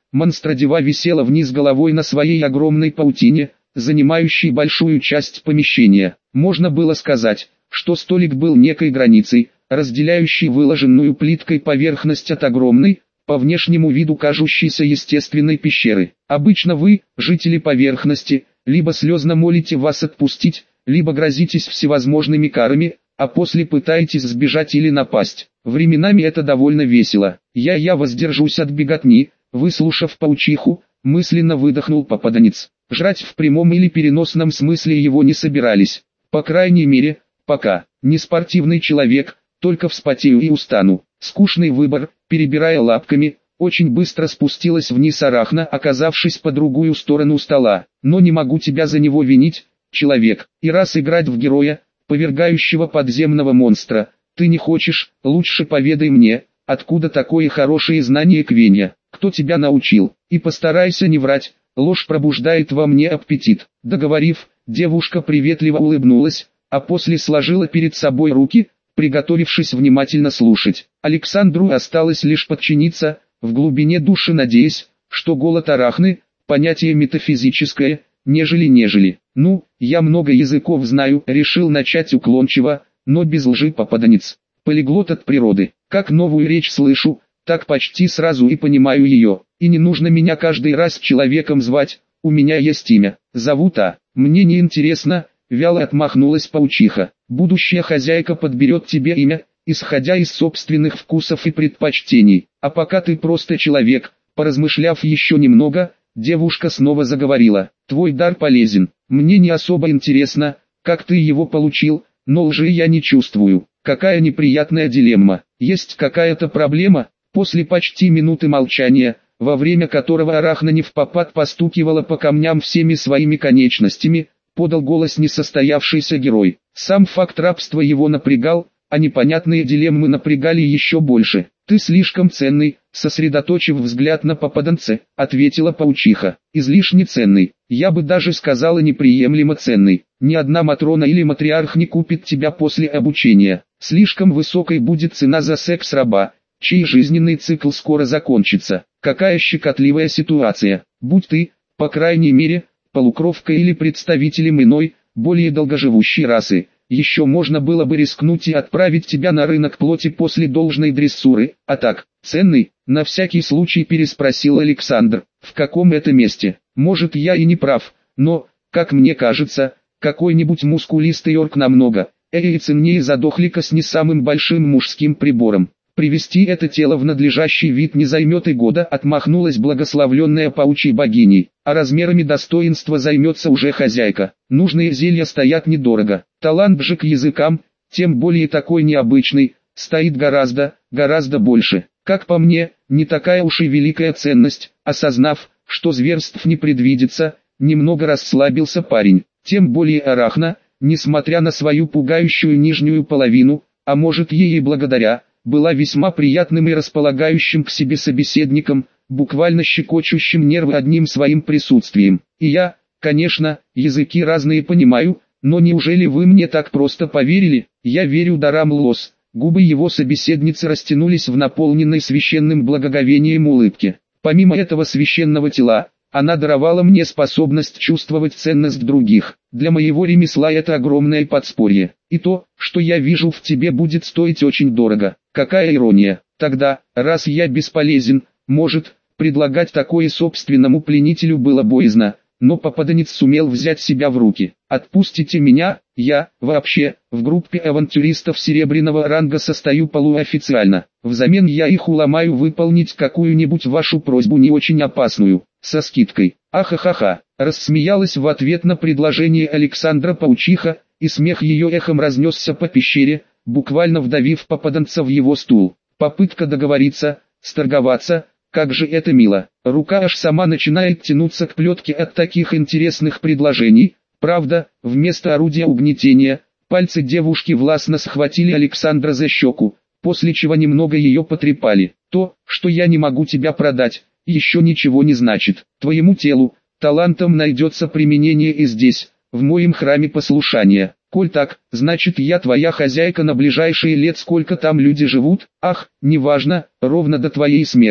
Монстрадева висела вниз головой на своей огромной паутине, занимающей большую часть помещения. Можно было сказать, что столик был некой границей, разделяющей выложенную плиткой поверхность от огромной, по внешнему виду кажущейся естественной пещеры. Обычно вы, жители поверхности, либо слезно молите вас отпустить, либо грозитесь всевозможными карами, а после пытаетесь сбежать или напасть. Временами это довольно весело. Я воздержусь от беготни, выслушав паучиху, мысленно выдохнул попаданец. Жрать в прямом или переносном смысле его не собирались. По крайней мере, пока. Не спортивный человек, только вспотею и устану. Скучный выбор, перебирая лапками, очень быстро спустилась вниз Арахна, оказавшись по другую сторону стола. Но не могу тебя за него винить, человек. И раз играть в героя, повергающего подземного монстра, ты не хочешь, лучше поведай мне, откуда такое хорошее знание Квенья, кто тебя научил, и постарайся не врать, ложь пробуждает во мне аппетит. Договорив, девушка приветливо улыбнулась, а после сложила перед собой руки, приготовившись внимательно слушать. Александру осталось лишь подчиниться, в глубине души надеясь, что голод Арахны – понятие метафизическое, нежели. Ну, я много языков знаю, решил начать уклончиво, но без лжи попаданец. Полиглот от природы. Как новую речь слышу, так почти сразу и понимаю ее. И не нужно меня каждый раз человеком звать, у меня есть имя. Зовут Мне не интересно, вяло отмахнулась паучиха. Будущая хозяйка подберет тебе имя, исходя из собственных вкусов и предпочтений. А пока ты просто человек. Поразмышляв еще немного, девушка снова заговорила. Твой дар полезен. Мне не особо интересно, как ты его получил, но лжи я не чувствую. Какая неприятная дилемма. Есть какая-то проблема? После почти минуты молчания, во время которого Арахна невпопад постукивала по камням всеми своими конечностями, подал голос несостоявшийся герой. Сам факт рабства его напрягал, а непонятные дилеммы напрягали еще больше. «Ты слишком ценный», сосредоточив взгляд на попаданце, ответила паучиха. «Излишне ценный, я бы даже сказала неприемлемо ценный. Ни одна матрона или матриарх не купит тебя после обучения. Слишком высокой будет цена за секс-раба, чей жизненный цикл скоро закончится. Какая щекотливая ситуация. Будь ты, по крайней мере, полукровкой или представителем иной, более долгоживущей расы, еще можно было бы рискнуть и отправить тебя на рынок плоти после должной дрессуры, а так, ценный, на всякий случай переспросил Александр. В каком это месте? Может, я и не прав, но, как мне кажется, какой-нибудь мускулистый орк намного, и ценнее задохлика с не самым большим мужским прибором. Привести это тело в надлежащий вид не займет и года, отмахнулась благословленная паучьей богиней, а размерами достоинства займется уже хозяйка. Нужные зелья стоят недорого. Талант же к языкам, тем более такой необычный, стоит гораздо больше. Как по мне, не такая уж и великая ценность. Осознав, что зверств не предвидится, немного расслабился парень. Тем более Арахна, несмотря на свою пугающую нижнюю половину, а может ей и благодаря, была весьма приятным и располагающим к себе собеседником, буквально щекочущим нервы одним своим присутствием. И я, конечно, языки разные понимаю, но неужели вы мне так просто поверили? Я верю дарам Лос. Губы его собеседницы растянулись в наполненной священным благоговением улыбке. Помимо этого священного тела, она даровала мне способность чувствовать ценность других. Для моего ремесла это огромное подспорье. И то, что я вижу в тебе, будет стоить очень дорого. Какая ирония. Тогда, раз я бесполезен, может, предлагать такое собственному пленителю было боязно, но попаданец сумел взять себя в руки. Отпустите меня, я, вообще, в группе авантюристов серебряного ранга состою полуофициально. Взамен я их уломаю выполнить какую-нибудь вашу просьбу не очень опасную, со скидкой. Ахахаха, рассмеялась в ответ на предложение Александра паучиха, и смех ее эхом разнесся по пещере, буквально вдавив попаданца в его стул. Попытка договориться, сторговаться, как же это мило. Рука аж сама начинает тянуться к плетке от таких интересных предложений. Правда, вместо орудия угнетения, пальцы девушки властно схватили Александра за щеку, после чего немного ее потрепали. То, что я не могу тебя продать, еще ничего не значит. Твоему телу, талантам найдется применение и здесь, в моем храме послушания. Коль так, значит я твоя хозяйка на ближайшие лет, сколько там люди живут? Ах, неважно, ровно до твоей смерти.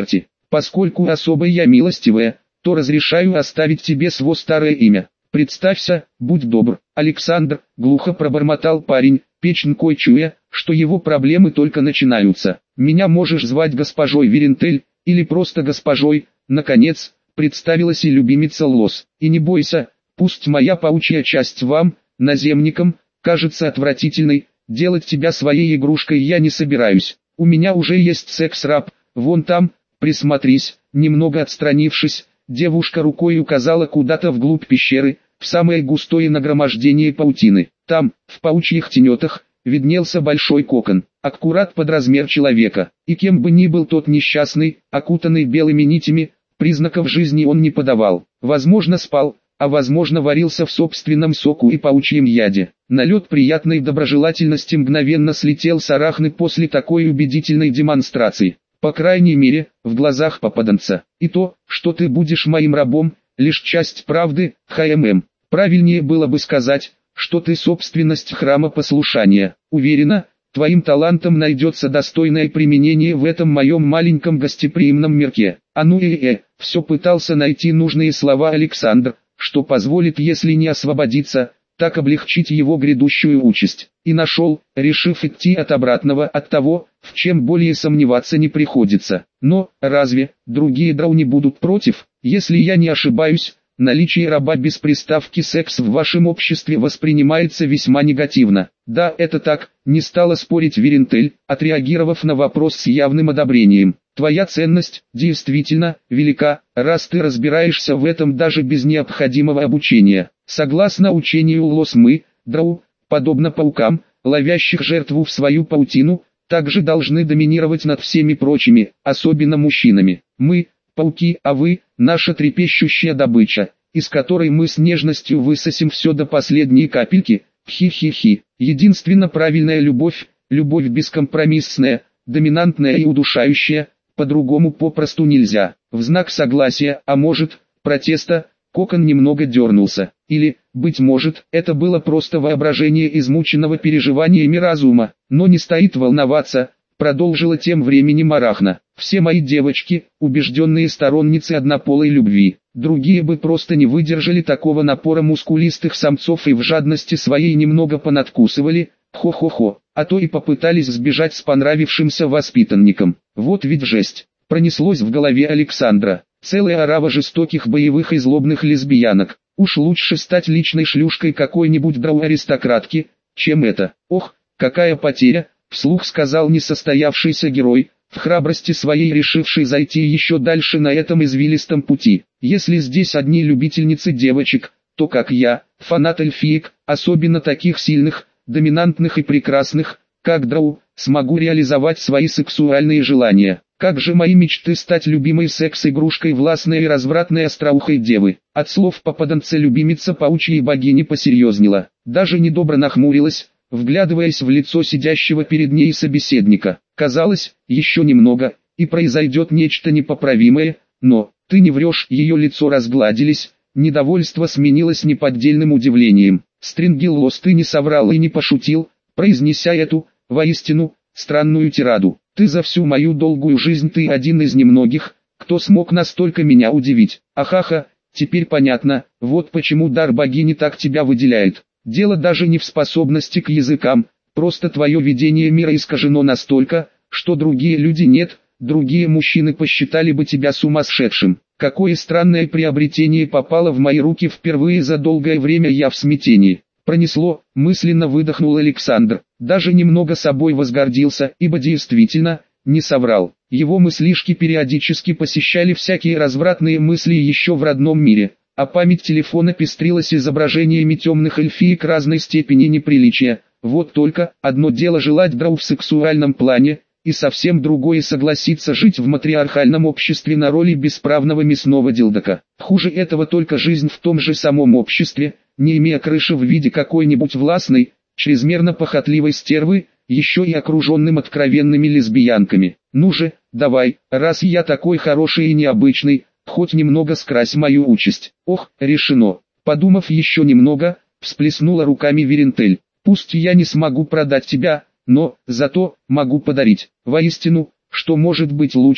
Поскольку особо я милостивая, то разрешаю оставить тебе свое старое имя. Представься, будь добр, Александр, глухо пробормотал парень, печенкой чуя, что его проблемы только начинаются. Меня можешь звать госпожой Верентель, или просто госпожой, наконец, представилась и любимица Лос. И не бойся, пусть моя паучья часть вам, наземникам, кажется отвратительной, делать тебя своей игрушкой я не собираюсь. У меня уже есть секс-раб, вон там, присмотрись. Немного отстранившись, девушка рукой указала куда-то вглубь пещеры, в самое густое нагромождение паутины. Там, в паучьих тенетах, виднелся большой кокон, аккурат под размер человека. И кем бы ни был тот несчастный, окутанный белыми нитями, признаков жизни он не подавал. Возможно спал, а возможно варился в собственном соку и паучьем яде. Налет приятной доброжелательности мгновенно слетел с Арахны после такой убедительной демонстрации. По крайней мере, в глазах попаданца. И то, что ты будешь моим рабом, лишь часть правды, Правильнее было бы сказать, что ты собственность храма послушания. Уверена, твоим талантам найдется достойное применение в этом моем маленьком гостеприимном мирке. Все пытался найти нужные слова Александр, что позволит, если не освободиться, так облегчить его грядущую участь. И нашел, решив идти от обратного, от того, в чем более сомневаться не приходится. Но, разве, другие драу не будут против? Если я не ошибаюсь, наличие раба без приставки «секс» в вашем обществе воспринимается весьма негативно. Да, это так, не стала спорить Верентель, отреагировав на вопрос с явным одобрением. Твоя ценность, действительно, велика, раз ты разбираешься в этом даже без необходимого обучения. Согласно учению Лос мы, драу, подобно паукам, ловящих жертву в свою паутину, также должны доминировать над всеми прочими, особенно мужчинами. Мы, пауки, а вы, наша трепещущая добыча, из которой мы с нежностью высосем все до последней капельки, хи-хи-хи. Единственно правильная любовь, любовь бескомпромиссная, доминантная и удушающая, по-другому попросту нельзя. В знак согласия, а может, протеста, кокон немного дернулся. Или, быть может, это было просто воображение измученного переживаниями разума, но не стоит волноваться, продолжила тем временем Арахна. Все мои девочки, убежденные сторонницы однополой любви, другие бы просто не выдержали такого напора мускулистых самцов и в жадности своей немного понадкусывали, хо-хо-хо, а то и попытались сбежать с понравившимся воспитанником. Вот ведь жесть, пронеслось в голове Александра. Целая орава жестоких боевых и злобных лесбиянок. Уж лучше стать личной шлюшкой какой-нибудь драу-аристократки, чем это. Ох, какая потеря, вслух сказал несостоявшийся герой, в храбрости своей решивший зайти еще дальше на этом извилистом пути. Если здесь одни любительницы девочек, то как я, фанат эльфиек, особенно таких сильных, доминантных и прекрасных, как драу, смогу реализовать свои сексуальные желания. Как же мои мечты стать любимой секс-игрушкой властной и развратной остроухой девы. От слов попаданца любимица паучьей богини посерьезнела, даже недобро нахмурилась, вглядываясь в лицо сидящего перед ней собеседника. Казалось, еще немного, и произойдет нечто непоправимое, но, ты не врешь, ее лицо разгладились, недовольство сменилось неподдельным удивлением. Стрингиллос, ты не соврал и не пошутил, произнеся эту, воистину, странную тираду. Ты за всю мою долгую жизнь ты один из немногих, кто смог настолько меня удивить. Ахаха, теперь понятно, вот почему дар богини так тебя выделяет. Дело даже не в способности к языкам, просто твое видение мира искажено настолько, что другие люди нет, другие мужчины посчитали бы тебя сумасшедшим. Какое странное приобретение попало в мои руки впервые за долгое время, я в смятении. Пронесло, мысленно выдохнул Александр, даже немного собой возгордился, ибо действительно, не соврал. Его мыслишки периодически посещали всякие развратные мысли еще в родном мире, а память телефона пестрилась изображениями темных эльфиек разной степени неприличия. Вот только, одно дело желать драу в сексуальном плане, и совсем другое согласиться жить в матриархальном обществе на роли бесправного мясного дилдака. Хуже этого только жизнь в том же самом обществе, не имея крыши в виде какой-нибудь властной, чрезмерно похотливой стервы, еще и окруженным откровенными лесбиянками. Ну же, давай, раз я такой хороший и необычный, хоть немного скрась мою участь. Ох, решено. Подумав еще немного, всплеснула руками Верентель. Пусть я не смогу продать тебя, но, зато, могу подарить. Воистину, что может быть лучше,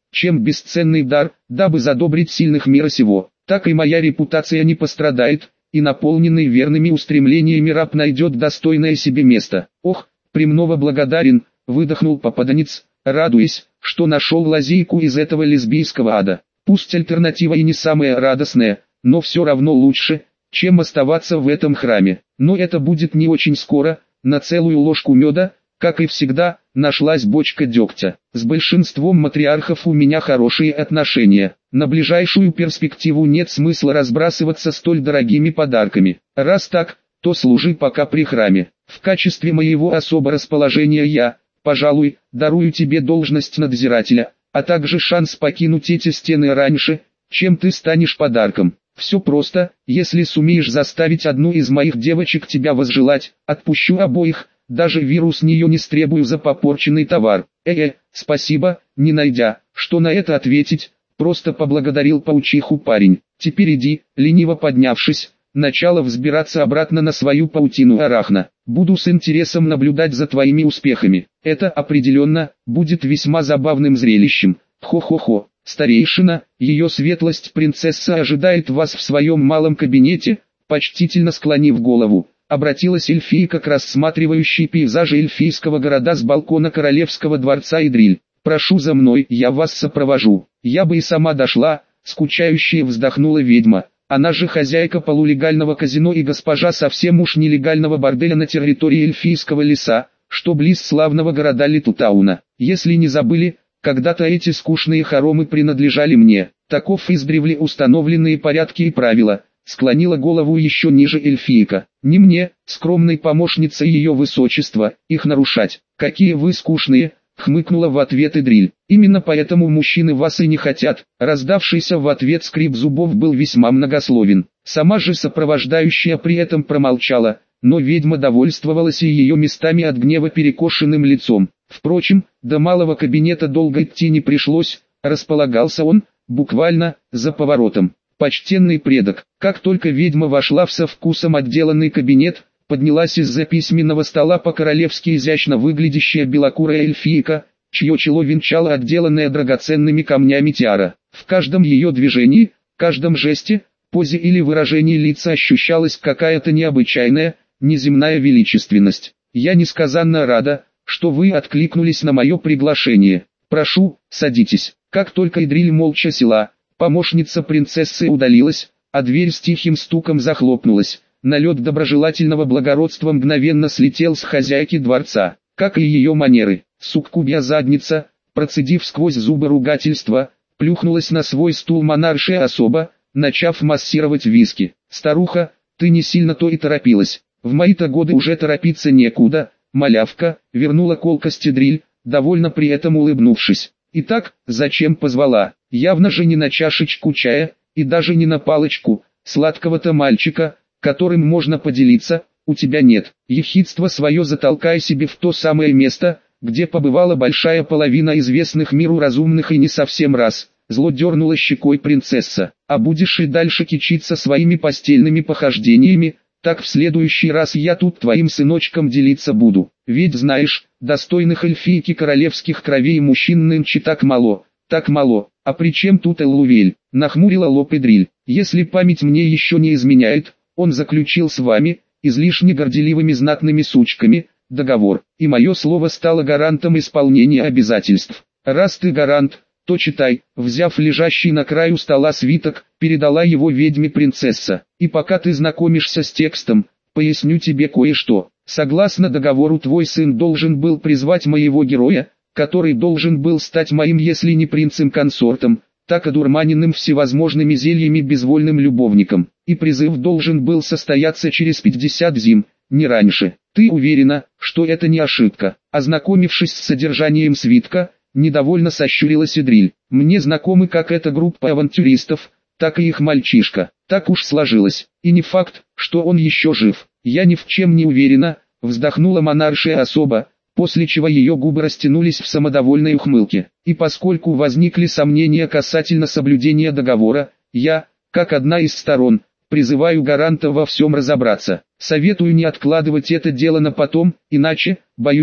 чем бесценный дар, дабы задобрить сильных мира сего. Так и моя репутация не пострадает, и наполненный верными устремлениями раб найдет достойное себе место. Ох, премного благодарен, выдохнул попаданец, радуясь, что нашел лазейку из этого лесбийского ада. Пусть альтернатива и не самая радостная, но все равно лучше, чем оставаться в этом храме. Но это будет не очень скоро. На целую ложку меда, как и всегда, нашлась бочка дегтя. С большинством матриархов у меня хорошие отношения. На ближайшую перспективу нет смысла разбрасываться столь дорогими подарками. Раз так, то служи пока при храме. В качестве моего особого расположения я, пожалуй, дарую тебе должность надзирателя, а также шанс покинуть эти стены раньше, чем ты станешь подарком. Все просто, если сумеешь заставить одну из моих девочек тебя возжелать, отпущу обоих, даже вирус нее не стребую за попорченный товар. Спасибо, не найдя, что на это ответить, просто поблагодарил паучиху парень. Теперь иди, лениво поднявшись, начала взбираться обратно на свою паутину арахна. Буду с интересом наблюдать за твоими успехами. Это определенно будет весьма забавным зрелищем. Хо-хо-хо. Старейшина, ее светлость принцесса ожидает вас в своем малом кабинете, почтительно склонив голову, обратилась эльфийка к рассматривающей пейзажи эльфийского города с балкона королевского дворца Идриль. Прошу за мной, я вас сопровожу. Я бы и сама дошла, скучающая вздохнула ведьма. Она же хозяйка полулегального казино и госпожа совсем уж нелегального борделя на территории эльфийского леса, что близ славного города Летутауна. Если не забыли, когда-то эти скучные хоромы принадлежали мне. Таков издревле установленные порядки и правила. Склонила голову еще ниже эльфийка. Не мне, скромной помощнице ее высочества, их нарушать. Какие вы скучные, хмыкнула в ответ Идриль. Именно поэтому мужчины вас и не хотят. Раздавшийся в ответ скрип зубов был весьма многословен. Сама же сопровождающая при этом промолчала, но ведьма довольствовалась и ее местами от гнева перекошенным лицом. Впрочем, до малого кабинета долго идти не пришлось, располагался он, буквально, за поворотом. Почтенный предок, как только ведьма вошла в со вкусом отделанный кабинет, поднялась из-за письменного стола по-королевски изящно выглядящая белокурая эльфийка, чье чело венчала отделанная драгоценными камнями тиара. В каждом ее движении, каждом жесте, позе или выражении лица ощущалась какая-то необычайная, неземная величественность. Я несказанно рада, что вы откликнулись на мое приглашение. Прошу, садитесь. Как только Идриль молча села, помощница принцессы удалилась, а дверь с тихим стуком захлопнулась. Налет доброжелательного благородства мгновенно слетел с хозяйки дворца, как и ее манеры. Суккубья задница, процедив сквозь зубы ругательства, плюхнулась на свой стул монаршая особа, начав массировать виски. Старуха, ты не сильно-то и торопилась. В мои-то годы уже торопиться некуда. Малявка, вернула колкость Идриль, довольно при этом улыбнувшись. Итак, зачем позвала? Явно же не на чашечку чая, и даже не на палочку, сладкого-то мальчика, которым можно поделиться, у тебя нет. Ехидство свое затолкай себе в то самое место, где побывала большая половина известных миру разумных и не совсем раз. Зло дернула щекой принцесса. А будешь и дальше кичиться своими постельными похождениями, так в следующий раз я тут твоим сыночком делиться буду. Ведь знаешь, достойных эльфийки королевских кровей мужчин нынче так мало, так мало. А при чем тут Эллувель? Нахмурила лоб Идриль. Если память мне еще не изменяет, он заключил с вами, излишне горделивыми знатными сучками, договор, и мое слово стало гарантом исполнения обязательств. Раз ты гарант, то читай. Взяв лежащий на краю стола свиток, передала его ведьме принцесса. И пока ты знакомишься с текстом, поясню тебе кое-что. Согласно договору твой сын должен был призвать моего героя, который должен был стать моим если не принцем-консортом, так одурманенным всевозможными зельями безвольным любовником. И призыв должен был состояться через 50 зим, не раньше. Ты уверена, что это не ошибка? Ознакомившись с содержанием свитка, недовольно сощурилась Идриль. Мне знакомы как эта группа авантюристов, так и их мальчишка. Так уж сложилось. И не факт, что он еще жив. Я ни в чем не уверена, вздохнула монаршая особа, после чего ее губы растянулись в самодовольной ухмылке. И поскольку возникли сомнения касательно соблюдения договора, я, как одна из сторон, призываю гаранта во всем разобраться. Советую не откладывать это дело на потом, иначе, боюсь,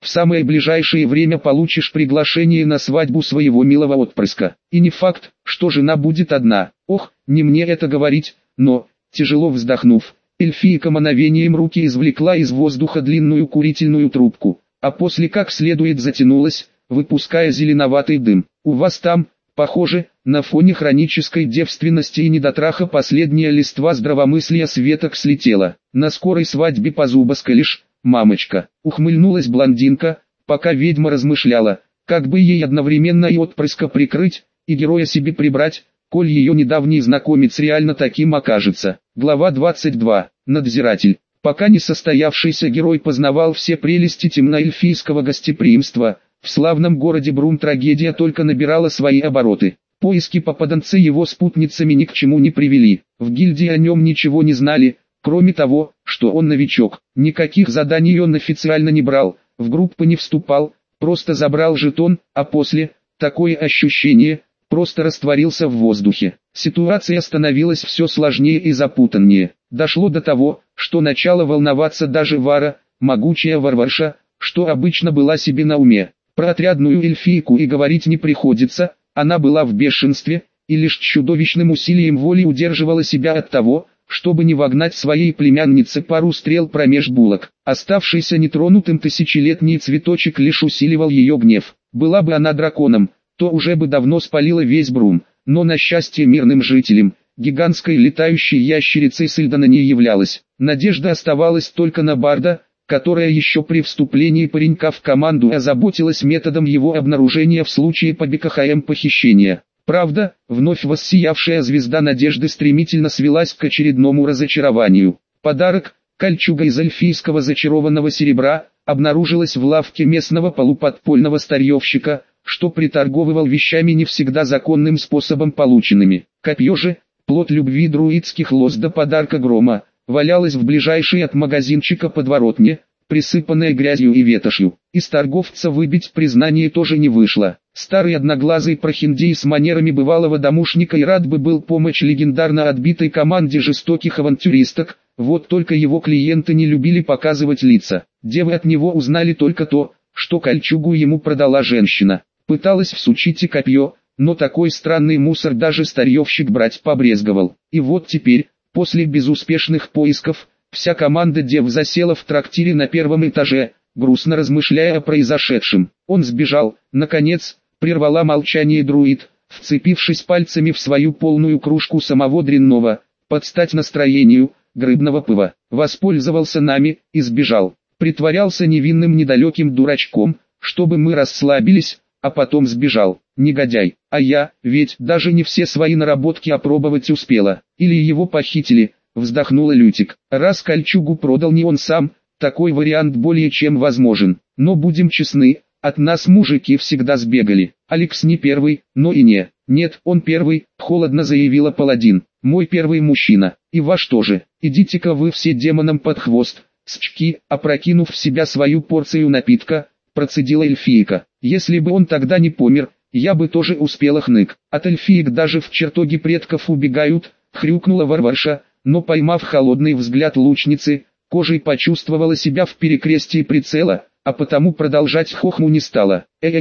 в самое ближайшее время получишь приглашение на свадьбу своего милого отпрыска. И не факт, что жена будет одна. Ох, не мне это говорить, но, тяжело вздохнув, эльфийка мановением руки извлекла из воздуха длинную курительную трубку, а после как следует затянулась, выпуская зеленоватый дым. У вас там, похоже, на фоне хронической девственности и недотраха последняя листва здравомыслия с веток слетела. На скорой свадьбе позубоскалишь, мамочка. Ухмыльнулась блондинка, пока ведьма размышляла, как бы ей одновременно и отпрыска прикрыть, и героя себе прибрать, коль ее недавний знакомец реально таким окажется. Глава 22. Надзиратель. Пока не состоявшийся герой познавал все прелести темноэльфийского гостеприимства, в славном городе Брум трагедия только набирала свои обороты. Поиски попаданца его спутницами ни к чему не привели. В гильдии о нем ничего не знали, кроме того, что он новичок. Никаких заданий он официально не брал, в группы не вступал, просто забрал жетон, а после, такое ощущение, просто растворился в воздухе. Ситуация становилась все сложнее и запутаннее. Дошло до того, что начала волноваться даже Вара, могучая варварша, что обычно была себе на уме. Про отрядную эльфийку и говорить не приходится, она была в бешенстве, и лишь чудовищным усилием воли удерживала себя от того, чтобы не вогнать своей племяннице пару стрел промеж булок. Оставшийся нетронутым тысячелетний цветочек лишь усиливал ее гнев. Была бы она драконом, то уже бы давно спалила весь Брум, но на счастье мирным жителям, гигантской летающей ящерицей Сильдана не являлась. Надежда оставалась только на Барда, которая еще при вступлении паренька в команду озаботилась методом его обнаружения в случае ПБКХМ похищения. Правда, вновь воссиявшая звезда надежды стремительно свелась к очередному разочарованию. Подарок, кольчуга из эльфийского зачарованного серебра, обнаружилась в лавке местного полуподпольного старьевщика, что приторговывал вещами не всегда законным способом полученными. Копье же, плод любви друидских лоз до подарка грома, валялась в ближайшей от магазинчика подворотне, присыпанная грязью и ветошью. Из торговца выбить признание тоже не вышло. Старый одноглазый прохиндей с манерами бывалого домушника и рад бы был помочь легендарно отбитой команде жестоких авантюристок, вот только его клиенты не любили показывать лица. Девы от него узнали только то, что кольчугу ему продала женщина. Пыталась всучить и копье, но такой странный мусор даже старьевщик брать побрезговал. И вот теперь, после безуспешных поисков, вся команда дев засела в трактире на первом этаже, грустно размышляя о произошедшем. Он сбежал, наконец, прервала молчание друид, вцепившись пальцами в свою полную кружку самого дрянного, под стать настроению, грыбного пыва. Воспользовался нами и сбежал. Притворялся невинным недалеким дурачком, чтобы мы расслабились, а потом сбежал. Негодяй. А я, ведь даже не все свои наработки опробовать успела. Или его похитили, вздохнула Лютик. Раз кольчугу продал не он сам, такой вариант более чем возможен. Но будем честны, от нас мужики всегда сбегали. Алекс не первый, но и не. Нет, он первый, холодно заявила паладин. Мой первый мужчина. И ваш тоже. Идите-ка вы все демонам под хвост. Счки, опрокинув в себя свою порцию напитка, процедила эльфийка. Если бы он тогда не помер, я бы тоже успела хнык. От эльфиек даже в чертоги предков убегают, хрюкнула варварша, но поймав холодный взгляд лучницы, кожей почувствовала себя в перекрестии прицела, а потому продолжать хохму не стала.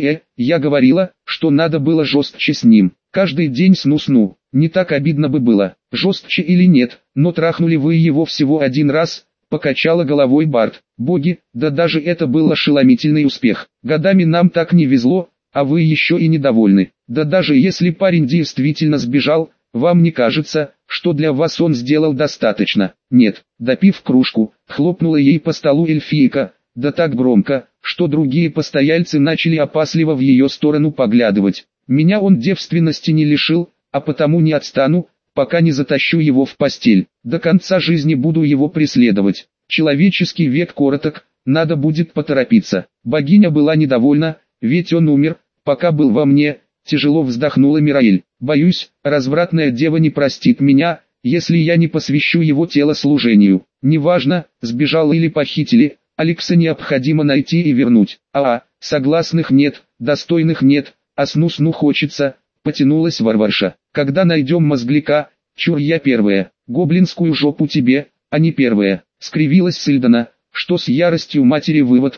Я говорила, что надо было жестче с ним. Каждый день сну-сну, не так обидно бы было, жестче или нет, но трахнули вы его всего один раз, покачала головой Барт. Боги, да даже это был ошеломительный успех. Годами нам так не везло, а вы еще и недовольны. Да даже если парень действительно сбежал, вам не кажется, что для вас он сделал достаточно? Нет. Допив кружку, хлопнула ей по столу эльфийка, да так громко, что другие постояльцы начали опасливо в ее сторону поглядывать. Меня он девственности не лишил, а потому не отстану, пока не затащу его в постель. До конца жизни буду его преследовать. Человеческий век короток, надо будет поторопиться. Богиня была недовольна, ведь он умер, пока был во мне, тяжело вздохнула Мираэль. Боюсь, развратная дева не простит меня, если я не посвящу его тело служению. Неважно, сбежал или похитили, Алекса необходимо найти и вернуть. Согласных нет, достойных нет, а сну-сну хочется, потянулась варварша. Когда найдем мозгляка, чур я первая, гоблинскую жопу тебе, а не первая, скривилась Сильдана, что с яростью матери выводка,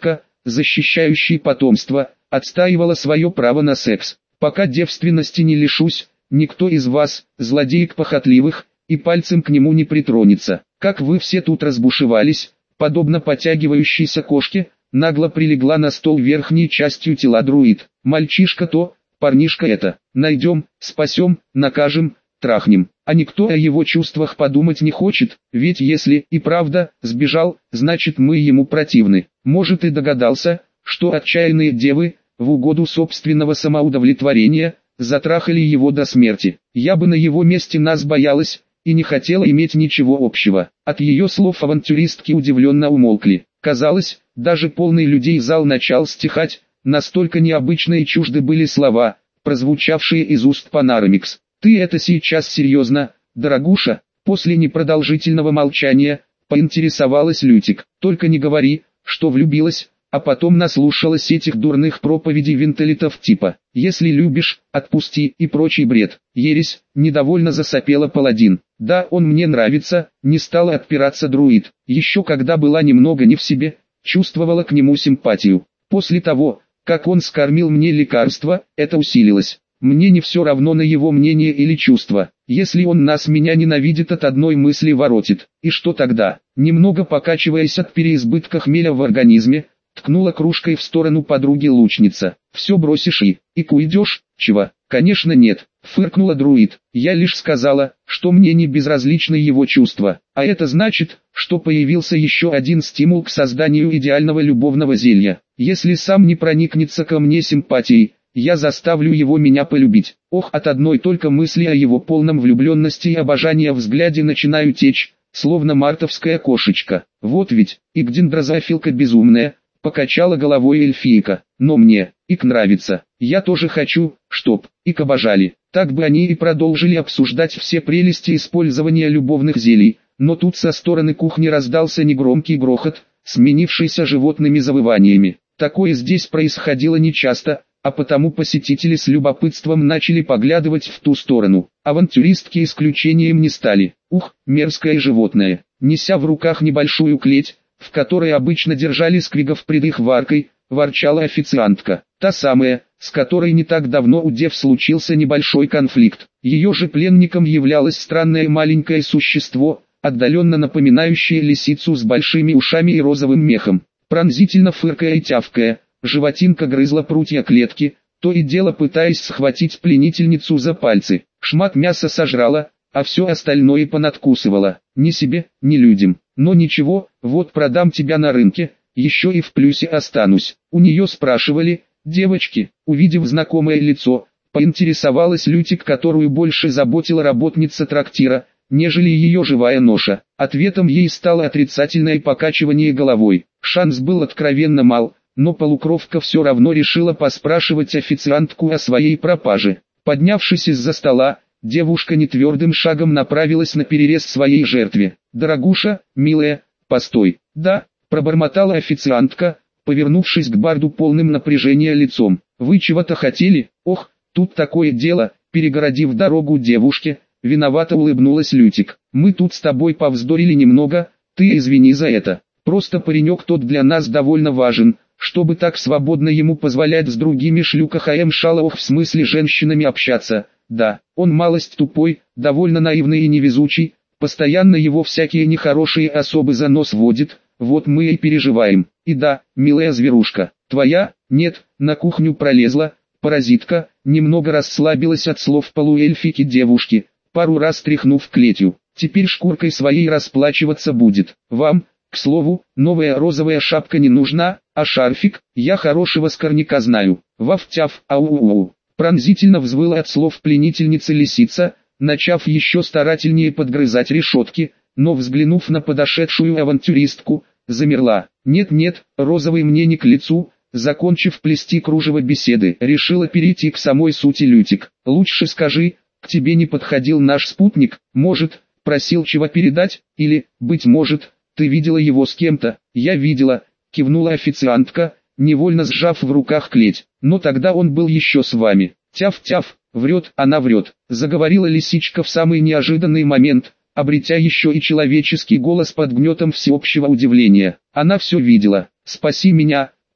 защищающий потомство, отстаивала свое право на секс. Пока девственности не лишусь, никто из вас, злодеек похотливых, и пальцем к нему не притронется. Как вы все тут разбушевались, подобно потягивающейся кошке, нагло прилегла на стол верхней частью тела друид. Мальчишка то, парнишка это. Найдем, спасем, накажем, трахнем. А никто о его чувствах подумать не хочет, ведь если и правда сбежал, значит мы ему противны. Может и догадался, что отчаянные девы, в угоду собственного самоудовлетворения, затрахали его до смерти. Я бы на его месте нас боялась, и не хотела иметь ничего общего. От ее слов авантюристки удивленно умолкли. Казалось, даже полный людей зал начал стихать, настолько необычные и чужды были слова, прозвучавшие из уст Панарамикс. «Ты это сейчас серьезно, дорогуша?» После непродолжительного молчания, поинтересовалась Лютик. «Только не говори, что влюбилась, а потом наслушалась этих дурных проповедей винтелитов типа «если любишь, отпусти» и прочий бред. Ересь, недовольно засопела паладин. «Да, он мне нравится», не стала отпираться друид. Еще когда была немного не в себе, чувствовала к нему симпатию. После того, как он скормил мне лекарство, это усилилось. Мне не все равно на его мнение или чувства. Если он меня ненавидит, от одной мысли воротит. И что тогда? Немного покачиваясь от переизбытка хмеля в организме, ткнула кружкой в сторону подруги лучница. «Все бросишь и уйдешь, чего?» «Конечно нет», фыркнула друид. «Я лишь сказала, что мне не безразличны его чувства. А это значит, что появился еще один стимул к созданию идеального любовного зелья. Если сам не проникнется ко мне симпатией, я заставлю его меня полюбить». Ох, от одной только мысли о его полном влюбленности и обожании взгляде начинаю течь, словно мартовская кошечка. Вот ведь, и гдендрозофилка безумная, покачала головой эльфийка. Но мне, ик нравится. Я тоже хочу, чтоб, ик обожали. Так бы они и продолжили обсуждать все прелести использования любовных зелий. Но тут со стороны кухни раздался негромкий грохот, сменившийся животными завываниями. Такое здесь происходило нечасто, а потому посетители с любопытством начали поглядывать в ту сторону. Авантюристки исключением не стали. Ух, мерзкое животное. Неся в руках небольшую клеть, в которой обычно держали сквигов пред их варкой, ворчала официантка. Та самая, с которой не так давно у дев случился небольшой конфликт. Ее же пленником являлось странное маленькое существо, отдаленно напоминающее лисицу с большими ушами и розовым мехом. Пронзительно фыркая и тявкая, животинка грызла прутья клетки, то и дело пытаясь схватить пленительницу за пальцы. Шмат мяса сожрала, а все остальное понадкусывала. Ни себе, ни людям. Но ничего, вот продам тебя на рынке, еще и в плюсе останусь. У нее спрашивали, девочки, увидев знакомое лицо, поинтересовалась Лютик, которую больше заботила работница трактира, нежели ее живая ноша. Ответом ей стало отрицательное покачивание головой. Шанс был откровенно мал, но полукровка все равно решила поспрашивать официантку о своей пропаже. Поднявшись из-за стола, девушка нетвердым шагом направилась на перерез своей жертве. «Дорогуша, милая, постой». «Да», пробормотала официантка, повернувшись к барду полным напряжения лицом. «Вы чего-то хотели? Ох, тут такое дело», перегородив дорогу девушке, виновато улыбнулась Лютик. «Мы тут с тобой повздорили немного, ты извини за это. Просто паренек тот для нас довольно важен, чтобы так свободно ему позволять с другими шлюках-шаловых в смысле женщинами общаться. Да, он малость тупой, довольно наивный и невезучий, постоянно его всякие нехорошие особы за нос водит, вот мы и переживаем. И да, милая зверушка, твоя, нет, на кухню пролезла, паразитка, немного расслабилась от слов полуэльфики девушки, пару раз тряхнув клетью, теперь шкуркой своей расплачиваться будет. Вам, к слову, новая розовая шапка не нужна, а шарфик, я хорошего скорняка знаю. Вафтяв, ау-у-у. Пронзительно взвыла от слов пленительницы лисица, начав еще старательнее подгрызать решетки, но взглянув на подошедшую авантюристку, замерла. Нет-нет, розовый мне не к лицу, закончив плести кружево беседы, решила перейти к самой сути Лютик. Лучше скажи, к тебе не подходил наш спутник, может, просил чего передать, или, быть может, ты видела его с кем-то? Я видела, кивнула официантка, невольно сжав в руках клеть. Но тогда он был еще с вами. Тяв-тяв, врет, она врет, заговорила лисичка в самый неожиданный момент, обретя еще и человеческий голос под гнетом всеобщего удивления. Она все видела. Спаси меня,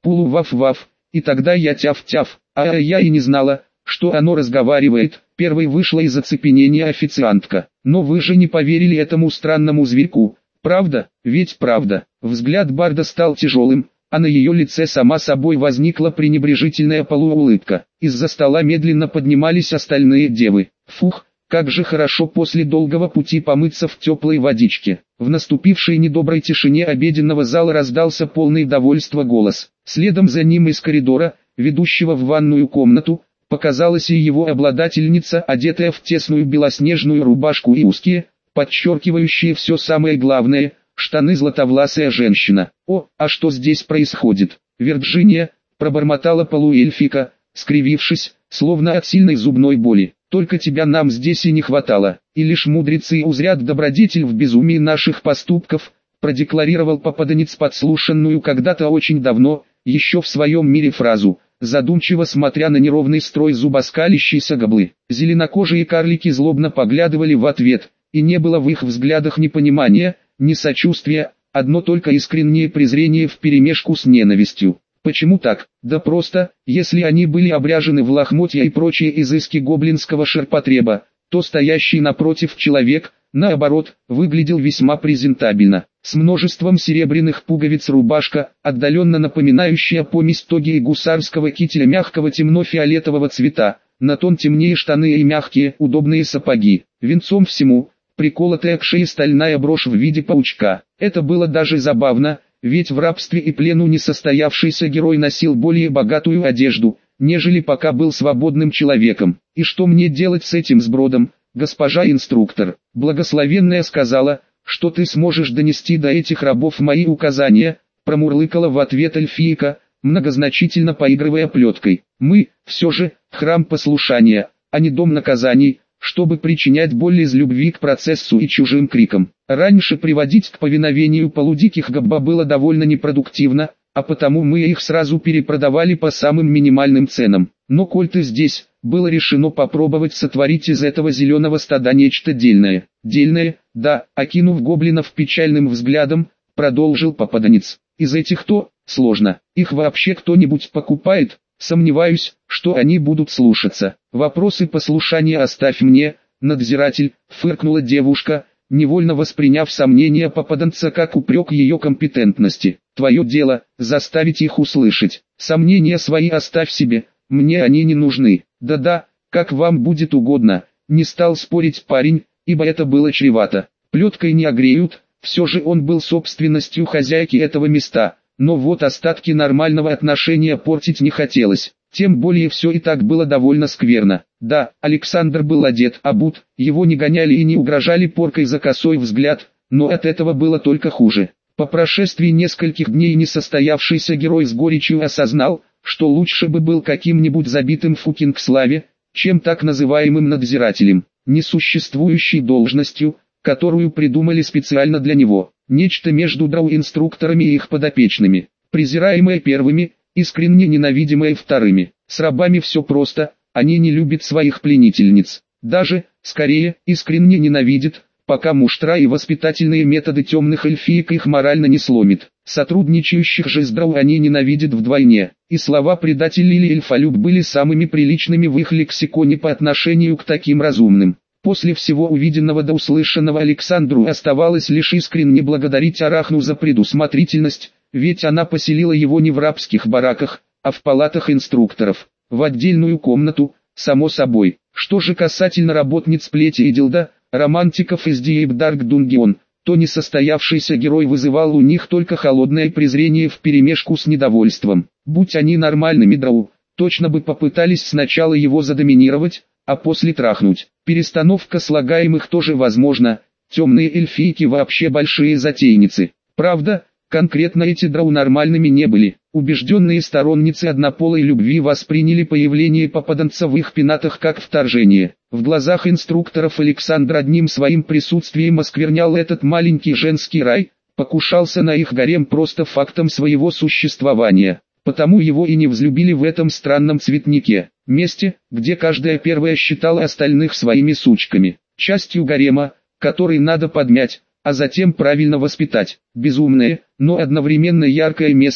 Пулу-ваф-ваф, и тогда я тяв-тяв, а я и не знала, что оно разговаривает. Первой вышла из оцепенения официантка. Но вы же не поверили этому странному зверьку, правда? Ведь правда. Взгляд Барда стал тяжелым, а на ее лице сама собой возникла пренебрежительная полуулыбка. Из-за стола медленно поднимались остальные девы. Фух, как же хорошо после долгого пути помыться в теплой водичке. В наступившей недоброй тишине обеденного зала раздался полный довольства голос. Следом за ним из коридора, ведущего в ванную комнату, показалась и его обладательница, одетая в тесную белоснежную рубашку и узкие, подчеркивающие все самое главное, штаны, златовласая женщина. «О, а что здесь происходит?» «Вирджиния», пробормотала полуэльфика, скривившись, словно от сильной зубной боли. «Только тебя нам здесь и не хватало, и лишь мудрецы узрят добродетель в безумии наших поступков», продекларировал попаданец подслушанную когда-то очень давно, еще в своем мире фразу, задумчиво смотря на неровный строй зубоскалящейся гоблы. Зеленокожие карлики злобно поглядывали в ответ, и не было в их взглядах ни понимания, ни сочувствия, одно только искреннее презрение вперемешку с ненавистью. Почему так? Да просто, если они были обряжены в лохмотья и прочие изыски гоблинского ширпотреба, то стоящий напротив человек, наоборот, выглядел весьма презентабельно. С множеством серебряных пуговиц рубашка, отдаленно напоминающая помесь тоги и гусарского кителя мягкого темно-фиолетового цвета, на тон темнее штаны и мягкие, удобные сапоги. Венцом всему, приколотая к шее стальная брошь в виде паучка. Это было даже забавно, ведь в рабстве и плену несостоявшийся герой носил более богатую одежду, нежели пока был свободным человеком. «И что мне делать с этим сбродом, госпожа инструктор?» Благословенная сказала, что ты сможешь донести до этих рабов мои указания, промурлыкала в ответ эльфийка, многозначительно поигрывая плеткой. Мы, все же, храм послушания, а не дом наказаний, чтобы причинять боль из любви к процессу и чужим крикам. Раньше приводить к повиновению полудиких гобба было довольно непродуктивно, а потому мы их сразу перепродавали по самым минимальным ценам. Но коль ты здесь, было решено попробовать сотворить из этого зеленого стада нечто дельное. Дельное, да, окинув гоблинов печальным взглядом, продолжил попаданец. Из этих-то, сложно, их вообще кто-нибудь покупает? Сомневаюсь, что они будут слушаться. Вопросы послушания оставь мне, надзиратель, фыркнула девушка, невольно восприняв сомнения попаданца как упрек ее компетентности. Твое дело, заставить их услышать. Сомнения свои оставь себе, мне они не нужны. Да-да, как вам будет угодно, не стал спорить парень, ибо это было чревато. Плеткой не огреют, все же он был собственностью хозяйки этого места, но вот остатки нормального отношения портить не хотелось. Тем более все и так было довольно скверно. Да, Александр был одет, обут, его не гоняли и не угрожали поркой за косой взгляд, но от этого было только хуже. По прошествии нескольких дней несостоявшийся герой с горечью осознал, что лучше бы был каким-нибудь забитым фукинг славе, чем так называемым надзирателем, несуществующей должностью, которую придумали специально для него. Нечто между драу-инструкторами и их подопечными, презираемое первыми, искренне ненавидимое вторыми. С рабами все просто, они не любят своих пленительниц. Даже, скорее, искренне ненавидят, пока муштра и воспитательные методы темных эльфиек их морально не сломит. Сотрудничающих же с драу они ненавидят вдвойне, и слова предатель или эльфолюб были самыми приличными в их лексиконе по отношению к таким разумным. После всего увиденного да услышанного Александру оставалось лишь искренне благодарить Арахну за предусмотрительность, ведь она поселила его не в рабских бараках, а в палатах инструкторов, в отдельную комнату, само собой. Что же касательно работниц плети и дилда, романтиков из Deep Dark Dungeon, то несостоявшийся герой вызывал у них только холодное презрение вперемешку с недовольством. Будь они нормальными драу, точно бы попытались сначала его задоминировать, а после трахнуть. Перестановка слагаемых тоже возможна, темные эльфийки вообще большие затейницы. Правда, конкретно эти драу нормальными не были. Убежденные сторонницы однополой любви восприняли появление попаданца в их пенатах как вторжение. В глазах инструкторов Александр одним своим присутствием осквернял этот маленький женский рай, покушался на их гарем просто фактом своего существования. Потому его и не взлюбили в этом странном цветнике, месте, где каждая первая считала остальных своими сучками, частью гарема, который надо подмять, а затем правильно воспитать. Безумное, но одновременно яркое место,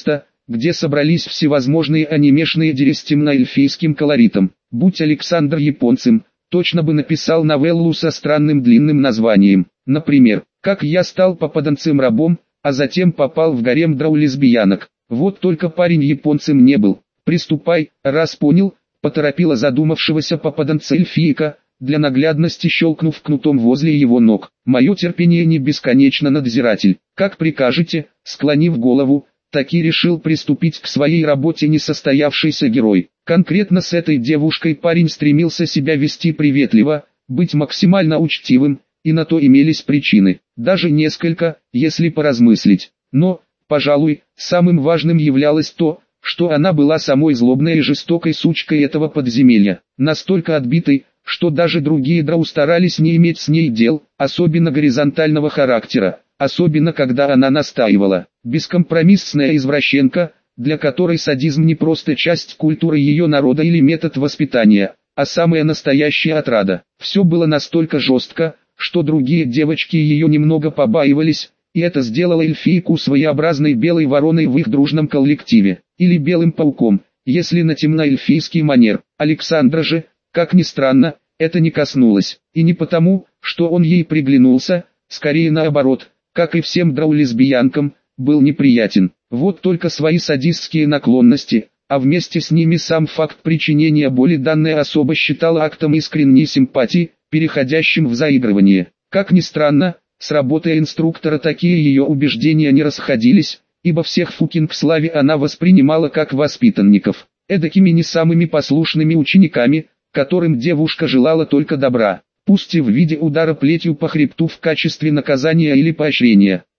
где собрались всевозможные анимешные дети с темноэльфийским колоритом. Будь Александр японцем, точно бы написал новеллу со странным длинным названием. Например, «Как я стал попаданцем-рабом, а затем попал в гарем драу-лесбиянок». Вот только парень японцем не был. «Приступай, раз понял», поторопила задумавшегося попаданца эльфийка, для наглядности щелкнув кнутом возле его ног. «Мое терпение не бесконечно, надзиратель. Как прикажете», склонив голову, таки решил приступить к своей работе несостоявшийся герой. Конкретно с этой девушкой парень стремился себя вести приветливо, быть максимально учтивым, и на то имелись причины, даже несколько, если поразмыслить. Но, пожалуй, самым важным являлось то, что она была самой злобной и жестокой сучкой этого подземелья, настолько отбитой, что даже другие драу старались не иметь с ней дел, особенно горизонтального характера, особенно когда она настаивала. Бескомпромиссная извращенка, для которой садизм не просто часть культуры ее народа или метод воспитания, а самая настоящая отрада. Все было настолько жестко, что другие девочки ее немного побаивались, и это сделало эльфийку своеобразной белой вороной в их дружном коллективе, или белым пауком, если на темноэльфийский манер. Александра же, как ни странно, это не коснулось, и не потому, что он ей приглянулся, скорее наоборот, как и всем драу-лесбиянкам, был неприятен. Вот только свои садистские наклонности, а вместе с ними сам факт причинения боли данная особа считала актом искренней симпатии, переходящим в заигрывание. Как ни странно, с работой инструктора такие ее убеждения не расходились, ибо всех фукинг в славе она воспринимала как воспитанников, эдакими не самыми послушными учениками, которым девушка желала только добра, пусть и в виде удара плетью по хребту в качестве наказания или поощрения.